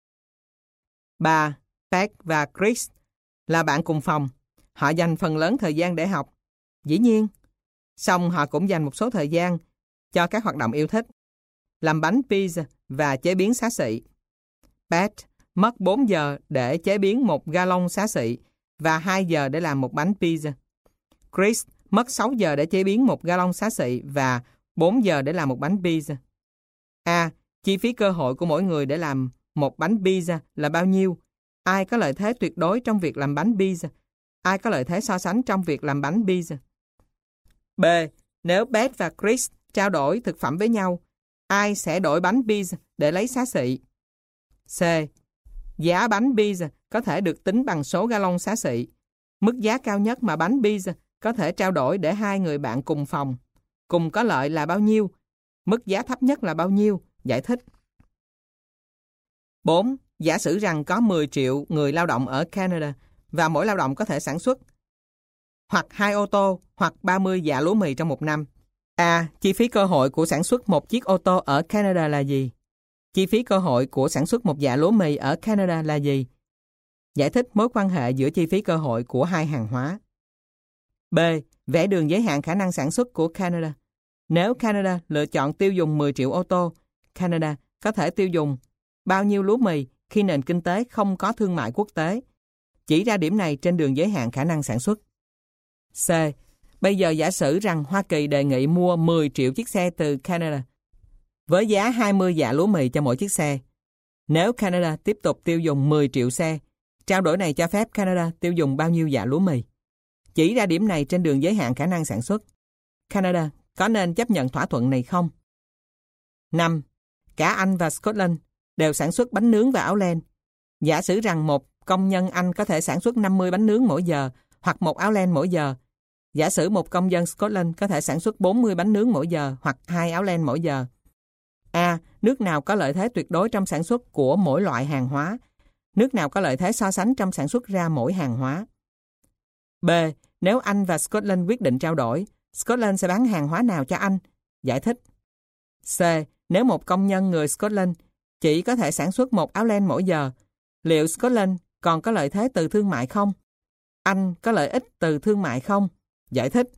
3. Pat và Chris là bạn cùng phòng. Họ dành phần lớn thời gian để học. Dĩ nhiên. Song họ cũng dành một số thời gian cho các hoạt động yêu thích. Làm bánh pizza và chế biến xá xị. Pat mất 4 giờ để chế biến 1 gallon xá xị và 2 giờ để làm một bánh pizza. Chris mất 6 giờ để chế biến 1 gallon xá xị và 4 giờ để làm một bánh pizza. A. Chi phí cơ hội của mỗi người để làm một bánh pizza là bao nhiêu? Ai có lợi thế tuyệt đối trong việc làm bánh pizza? Ai có lợi thế so sánh trong việc làm bánh pizza? B. Nếu Beth và Chris trao đổi thực phẩm với nhau, ai sẽ đổi bánh pizza để lấy xá xị? C. Giá bánh pizza có thể được tính bằng số gallon xá xị. Mức giá cao nhất mà bánh pizza có thể trao đổi để hai người bạn cùng phòng cùng có lợi là bao nhiêu? Mức giá thấp nhất là bao nhiêu? Giải thích. 4. Giả sử rằng có 10 triệu người lao động ở Canada và mỗi lao động có thể sản xuất hoặc 2 ô tô hoặc 30 dạ lúa mì trong một năm. A. Chi phí cơ hội của sản xuất một chiếc ô tô ở Canada là gì? Chi phí cơ hội của sản xuất một dạ lúa mì ở Canada là gì? Giải thích mối quan hệ giữa chi phí cơ hội của hai hàng hóa. B. Vẽ đường giới hạn khả năng sản xuất của Canada. Nếu Canada lựa chọn tiêu dùng 10 triệu ô tô, Canada có thể tiêu dùng bao nhiêu lúa mì khi nền kinh tế không có thương mại quốc tế? Chỉ ra điểm này trên đường giới hạn khả năng sản xuất. C. Bây giờ giả sử rằng Hoa Kỳ đề nghị mua 10 triệu chiếc xe từ Canada với giá 20 dạ lúa mì cho mỗi chiếc xe. Nếu Canada tiếp tục tiêu dùng 10 triệu xe, trao đổi này cho phép Canada tiêu dùng bao nhiêu dạ lúa mì? Chỉ ra điểm này trên đường giới hạn khả năng sản xuất. Canada có nên chấp nhận thỏa thuận này không? 5. Cả Anh và Scotland đều sản xuất bánh nướng và áo len. Giả sử rằng một công nhân Anh có thể sản xuất 50 bánh nướng mỗi giờ hoặc một áo len mỗi giờ. Giả sử một công dân Scotland có thể sản xuất 40 bánh nướng mỗi giờ hoặc 2 áo len mỗi giờ. A. Nước nào có lợi thế tuyệt đối trong sản xuất của mỗi loại hàng hóa? Nước nào có lợi thế so sánh trong sản xuất ra mỗi hàng hóa? B. Nếu Anh và Scotland quyết định trao đổi, Scotland sẽ bán hàng hóa nào cho Anh? Giải thích. C. Nếu một công nhân người Scotland chỉ có thể sản xuất một áo len mỗi giờ, liệu Scotland còn có lợi thế từ thương mại không? Anh có lợi ích từ thương mại không? Giải thích.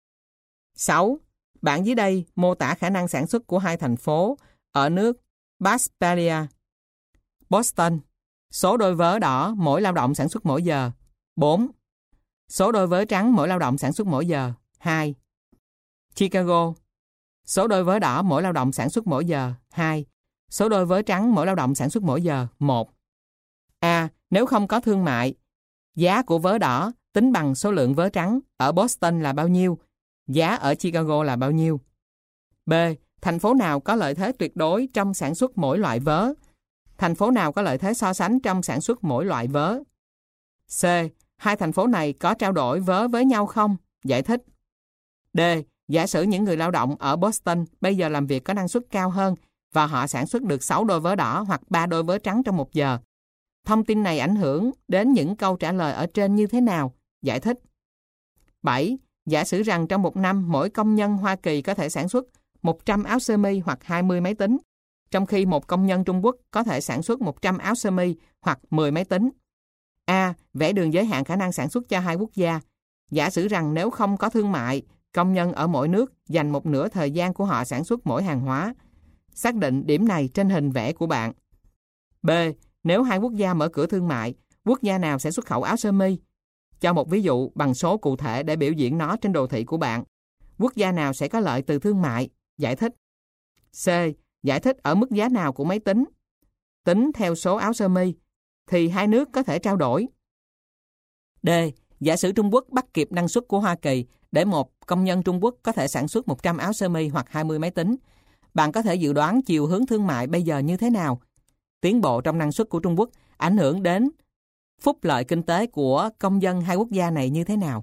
6. Bảng dưới đây mô tả khả năng sản xuất của hai thành phố ở nước Pascalia. Boston. Số đôi vớ đỏ mỗi lao động sản xuất mỗi giờ 4. Số đôi vớ trắng mỗi lao động sản xuất mỗi giờ 2. Chicago. Số đôi vớ đỏ mỗi lao động sản xuất mỗi giờ 2. Số đôi vớ trắng mỗi lao động sản xuất mỗi giờ 1. A. Nếu không có thương mại, giá của vớ đỏ tính bằng số lượng vớ trắng ở Boston là bao nhiêu? Giá ở Chicago là bao nhiêu? B. Thành phố nào có lợi thế tuyệt đối trong sản xuất mỗi loại vớ? Thành phố nào có lợi thế so sánh trong sản xuất mỗi loại vớ? C. Hai thành phố này có trao đổi vớ với nhau không? Giải thích. D. Giả sử những người lao động ở Boston bây giờ làm việc có năng suất cao hơn và họ sản xuất được 6 đôi vớ đỏ hoặc 3 đôi vớ trắng trong một giờ. Thông tin này ảnh hưởng đến những câu trả lời ở trên như thế nào? Giải thích. 7. Giả sử rằng trong một năm mỗi công nhân Hoa Kỳ có thể sản xuất 100 áo sơ mi hoặc 20 máy tính, trong khi một công nhân Trung Quốc có thể sản xuất 100 áo sơ mi hoặc 10 máy tính. A. Vẽ đường giới hạn khả năng sản xuất cho hai quốc gia. Giả sử rằng nếu không có thương mại, công nhân ở mỗi nước dành một nửa thời gian của họ sản xuất mỗi hàng hóa. Xác định điểm này trên hình vẽ của bạn. B. Nếu hai quốc gia mở cửa thương mại, quốc gia nào sẽ xuất khẩu áo sơ mi? Cho một ví dụ bằng số cụ thể để biểu diễn nó trên đồ thị của bạn. Quốc gia nào sẽ có lợi từ thương mại? Giải thích. C. Giải thích ở mức giá nào của máy tính. Tính theo số áo sơ mi thì hai nước có thể trao đổi. D. Giả sử Trung Quốc bắt kịp năng suất của Hoa Kỳ để một công nhân Trung Quốc có thể sản xuất 100 áo sơ mi hoặc 20 máy tính. Bạn có thể dự đoán chiều hướng thương mại bây giờ như thế nào? Tiến bộ trong năng suất của Trung Quốc ảnh hưởng đến phúc lợi kinh tế của công dân hai quốc gia này như thế nào?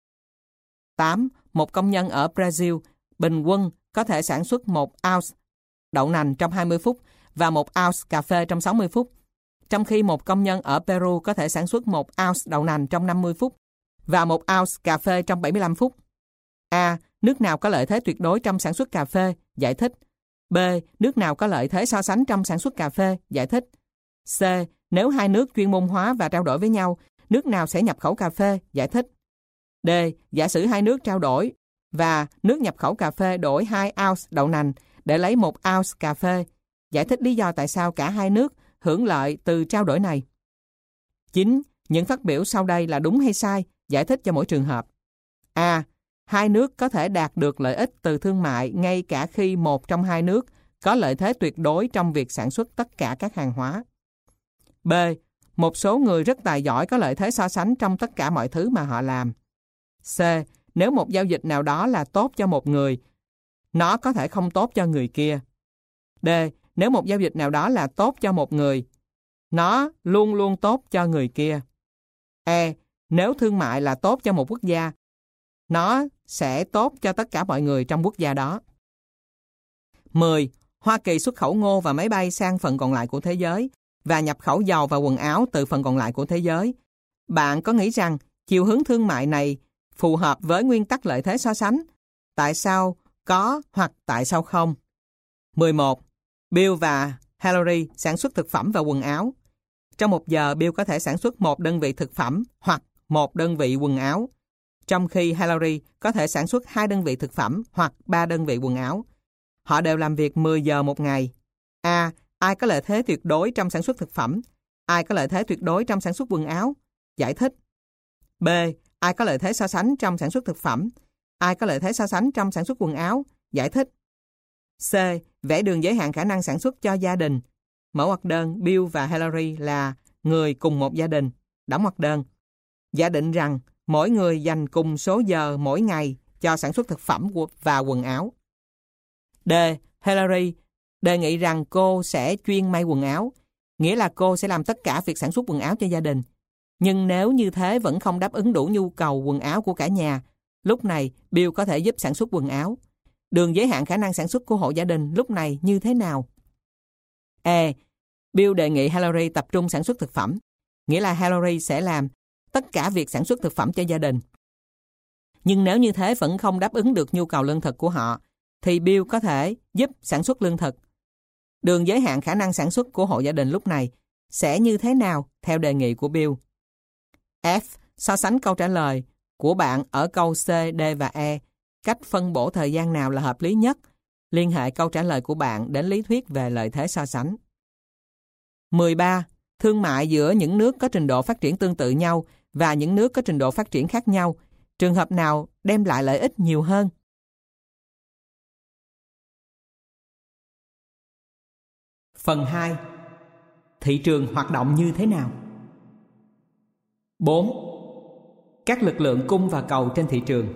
8. Một công nhân ở Brazil bình quân có thể sản xuất 1 ounce đậu nành trong 20 phút và 1 ounce cà phê trong 60 phút, trong khi một công nhân ở Peru có thể sản xuất 1 ounce đậu nành trong 50 phút và 1 ounce cà phê trong 75 phút. A. Nước nào có lợi thế tuyệt đối trong sản xuất cà phê? Giải thích. B. Nước nào có lợi thế so sánh trong sản xuất cà phê? Giải thích. C. Nếu hai nước chuyên môn hóa và trao đổi với nhau, nước nào sẽ nhập khẩu cà phê? Giải thích. D. Giả sử hai nước trao đổi và nước nhập khẩu cà phê đổi 2 ounce đậu nành để lấy 1 ounce cà phê. Giải thích lý do tại sao cả hai nước hưởng lợi từ trao đổi này. 9. Những phát biểu sau đây là đúng hay sai? Giải thích cho mỗi trường hợp. A. Hai nước có thể đạt được lợi ích từ thương mại ngay cả khi một trong hai nước có lợi thế tuyệt đối trong việc sản xuất tất cả các hàng hóa. B. Một số người rất tài giỏi có lợi thế so sánh trong tất cả mọi thứ mà họ làm. C. Nếu một giao dịch nào đó là tốt cho một người, nó có thể không tốt cho người kia. D. Nếu một giao dịch nào đó là tốt cho một người, nó luôn luôn tốt cho người kia. E. Nếu thương mại là tốt cho một quốc gia, nó sẽ tốt cho tất cả mọi người trong quốc gia đó. 10. Hoa Kỳ xuất khẩu ngô và máy bay sang phần còn lại của thế giới và nhập khẩu dầu và quần áo từ phần còn lại của thế giới. Bạn có nghĩ rằng chiều hướng thương mại này phù hợp với nguyên tắc lợi thế so sánh? Tại sao có hoặc tại sao không? 11. Bill và Hillary sản xuất thực phẩm và quần áo. Trong một giờ, Bill có thể sản xuất 1 đơn vị thực phẩm hoặc 1 đơn vị quần áo, trong khi Hillary có thể sản xuất 2 đơn vị thực phẩm hoặc 3 đơn vị quần áo. Họ đều làm việc 10 giờ một ngày. A. Ai có lợi thế tuyệt đối trong sản xuất thực phẩm? Ai có lợi thế tuyệt đối trong sản xuất quần áo? Giải thích. B. Ai có lợi thế so sánh trong sản xuất thực phẩm? Ai có lợi thế so sánh trong sản xuất quần áo? Giải thích. C. Vẽ đường giới hạn khả năng sản xuất cho gia đình. Mở ngoặc đơn, Bill và Hillary là người cùng một gia đình. Đóng ngoặc đơn. Giả định rằng mỗi người dành cùng số giờ mỗi ngày cho sản xuất thực phẩm và quần áo. D. Hillary đề nghị rằng cô sẽ chuyên may quần áo, nghĩa là cô sẽ làm tất cả việc sản xuất quần áo cho gia đình. Nhưng nếu như thế vẫn không đáp ứng đủ nhu cầu quần áo của cả nhà, lúc này Bill có thể giúp sản xuất quần áo. Đường giới hạn khả năng sản xuất của hộ gia đình lúc này như thế nào? E. Bill đề nghị Hillary tập trung sản xuất thực phẩm, nghĩa là Hillary sẽ làm tất cả việc sản xuất thực phẩm cho gia đình. Nhưng nếu như thế vẫn không đáp ứng được nhu cầu lương thực của họ, thì Bill có thể giúp sản xuất lương thực. Đường giới hạn khả năng sản xuất của hộ gia đình lúc này sẽ như thế nào theo đề nghị của Bill? F. So sánh câu trả lời của bạn ở câu C, D và E. Cách phân bổ thời gian nào là hợp lý nhất? Liên hệ câu trả lời của bạn đến lý thuyết về lợi thế so sánh. 13. Thương mại giữa những nước có trình độ phát triển tương tự nhau và những nước có trình độ phát triển khác nhau. Trường hợp nào đem lại lợi ích nhiều hơn? Phần 2. Thị trường hoạt động như thế nào? 4. Các lực lượng cung và cầu trên thị trường.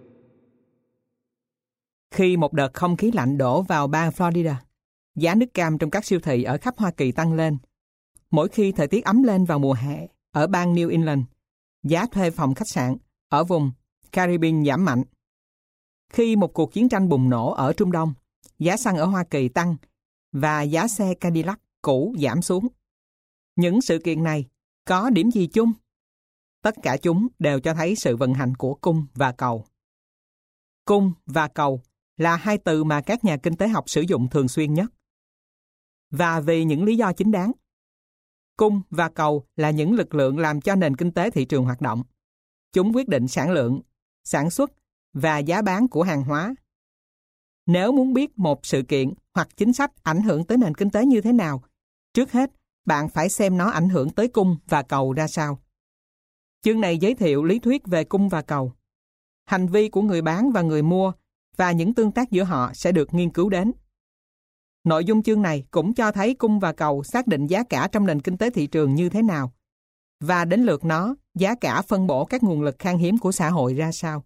Khi một đợt không khí lạnh đổ vào bang Florida, giá nước cam trong các siêu thị ở khắp Hoa Kỳ tăng lên. Mỗi khi thời tiết ấm lên vào mùa hè ở bang New England, giá thuê phòng khách sạn ở vùng Caribbean giảm mạnh. Khi một cuộc chiến tranh bùng nổ ở Trung Đông, giá xăng ở Hoa Kỳ tăng và giá xe Cadillac cũ giảm xuống. Những sự kiện này có điểm gì chung? Tất cả chúng đều cho thấy sự vận hành của cung và cầu. Cung và cầu là hai từ mà các nhà kinh tế học sử dụng thường xuyên nhất. Và vì những lý do chính đáng. Cung và cầu là những lực lượng làm cho nền kinh tế thị trường hoạt động. Chúng quyết định sản lượng, sản xuất và giá bán của hàng hóa. Nếu muốn biết một sự kiện hoặc chính sách ảnh hưởng tới nền kinh tế như thế nào, trước hết bạn phải xem nó ảnh hưởng tới cung và cầu ra sao. Chương này giới thiệu lý thuyết về cung và cầu. Hành vi của người bán và người mua và những tương tác giữa họ sẽ được nghiên cứu đến. Nội dung chương này cũng cho thấy cung và cầu xác định giá cả trong nền kinh tế thị trường như thế nào, và đến lượt nó, giá cả phân bổ các nguồn lực khan hiếm của xã hội ra sao.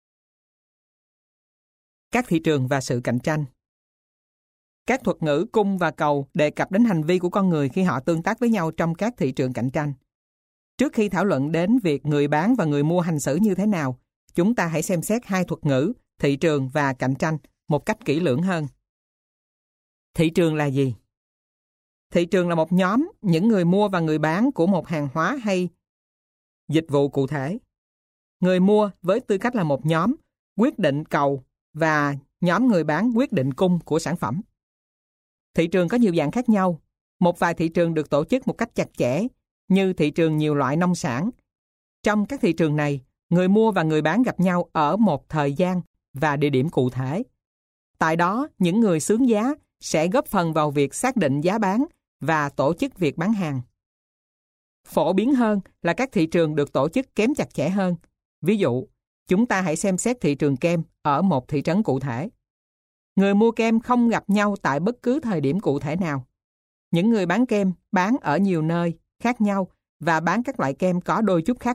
Các thị trường và sự cạnh tranh. Các thuật ngữ cung và cầu đề cập đến hành vi của con người khi họ tương tác với nhau trong các thị trường cạnh tranh. Trước khi thảo luận đến việc người bán và người mua hành xử như thế nào, chúng ta hãy xem xét hai thuật ngữ, thị trường và cạnh tranh, một cách kỹ lưỡng hơn. Thị trường là gì? Thị trường là một nhóm những người mua và người bán của một hàng hóa hay dịch vụ cụ thể. Người mua với tư cách là một nhóm quyết định cầu và nhóm người bán quyết định cung của sản phẩm. Thị trường có nhiều dạng khác nhau. Một vài thị trường được tổ chức một cách chặt chẽ, như thị trường nhiều loại nông sản. Trong các thị trường này, người mua và người bán gặp nhau ở một thời gian và địa điểm cụ thể. Tại đó, những người xướng giá sẽ góp phần vào việc xác định giá bán và tổ chức việc bán hàng. Phổ biến hơn là các thị trường được tổ chức kém chặt chẽ hơn. Ví dụ, chúng ta hãy xem xét thị trường kem ở một thị trấn cụ thể. Người mua kem không gặp nhau tại bất cứ thời điểm cụ thể nào. Những người bán kem bán ở nhiều nơi khác nhau và bán các loại kem có đôi chút khác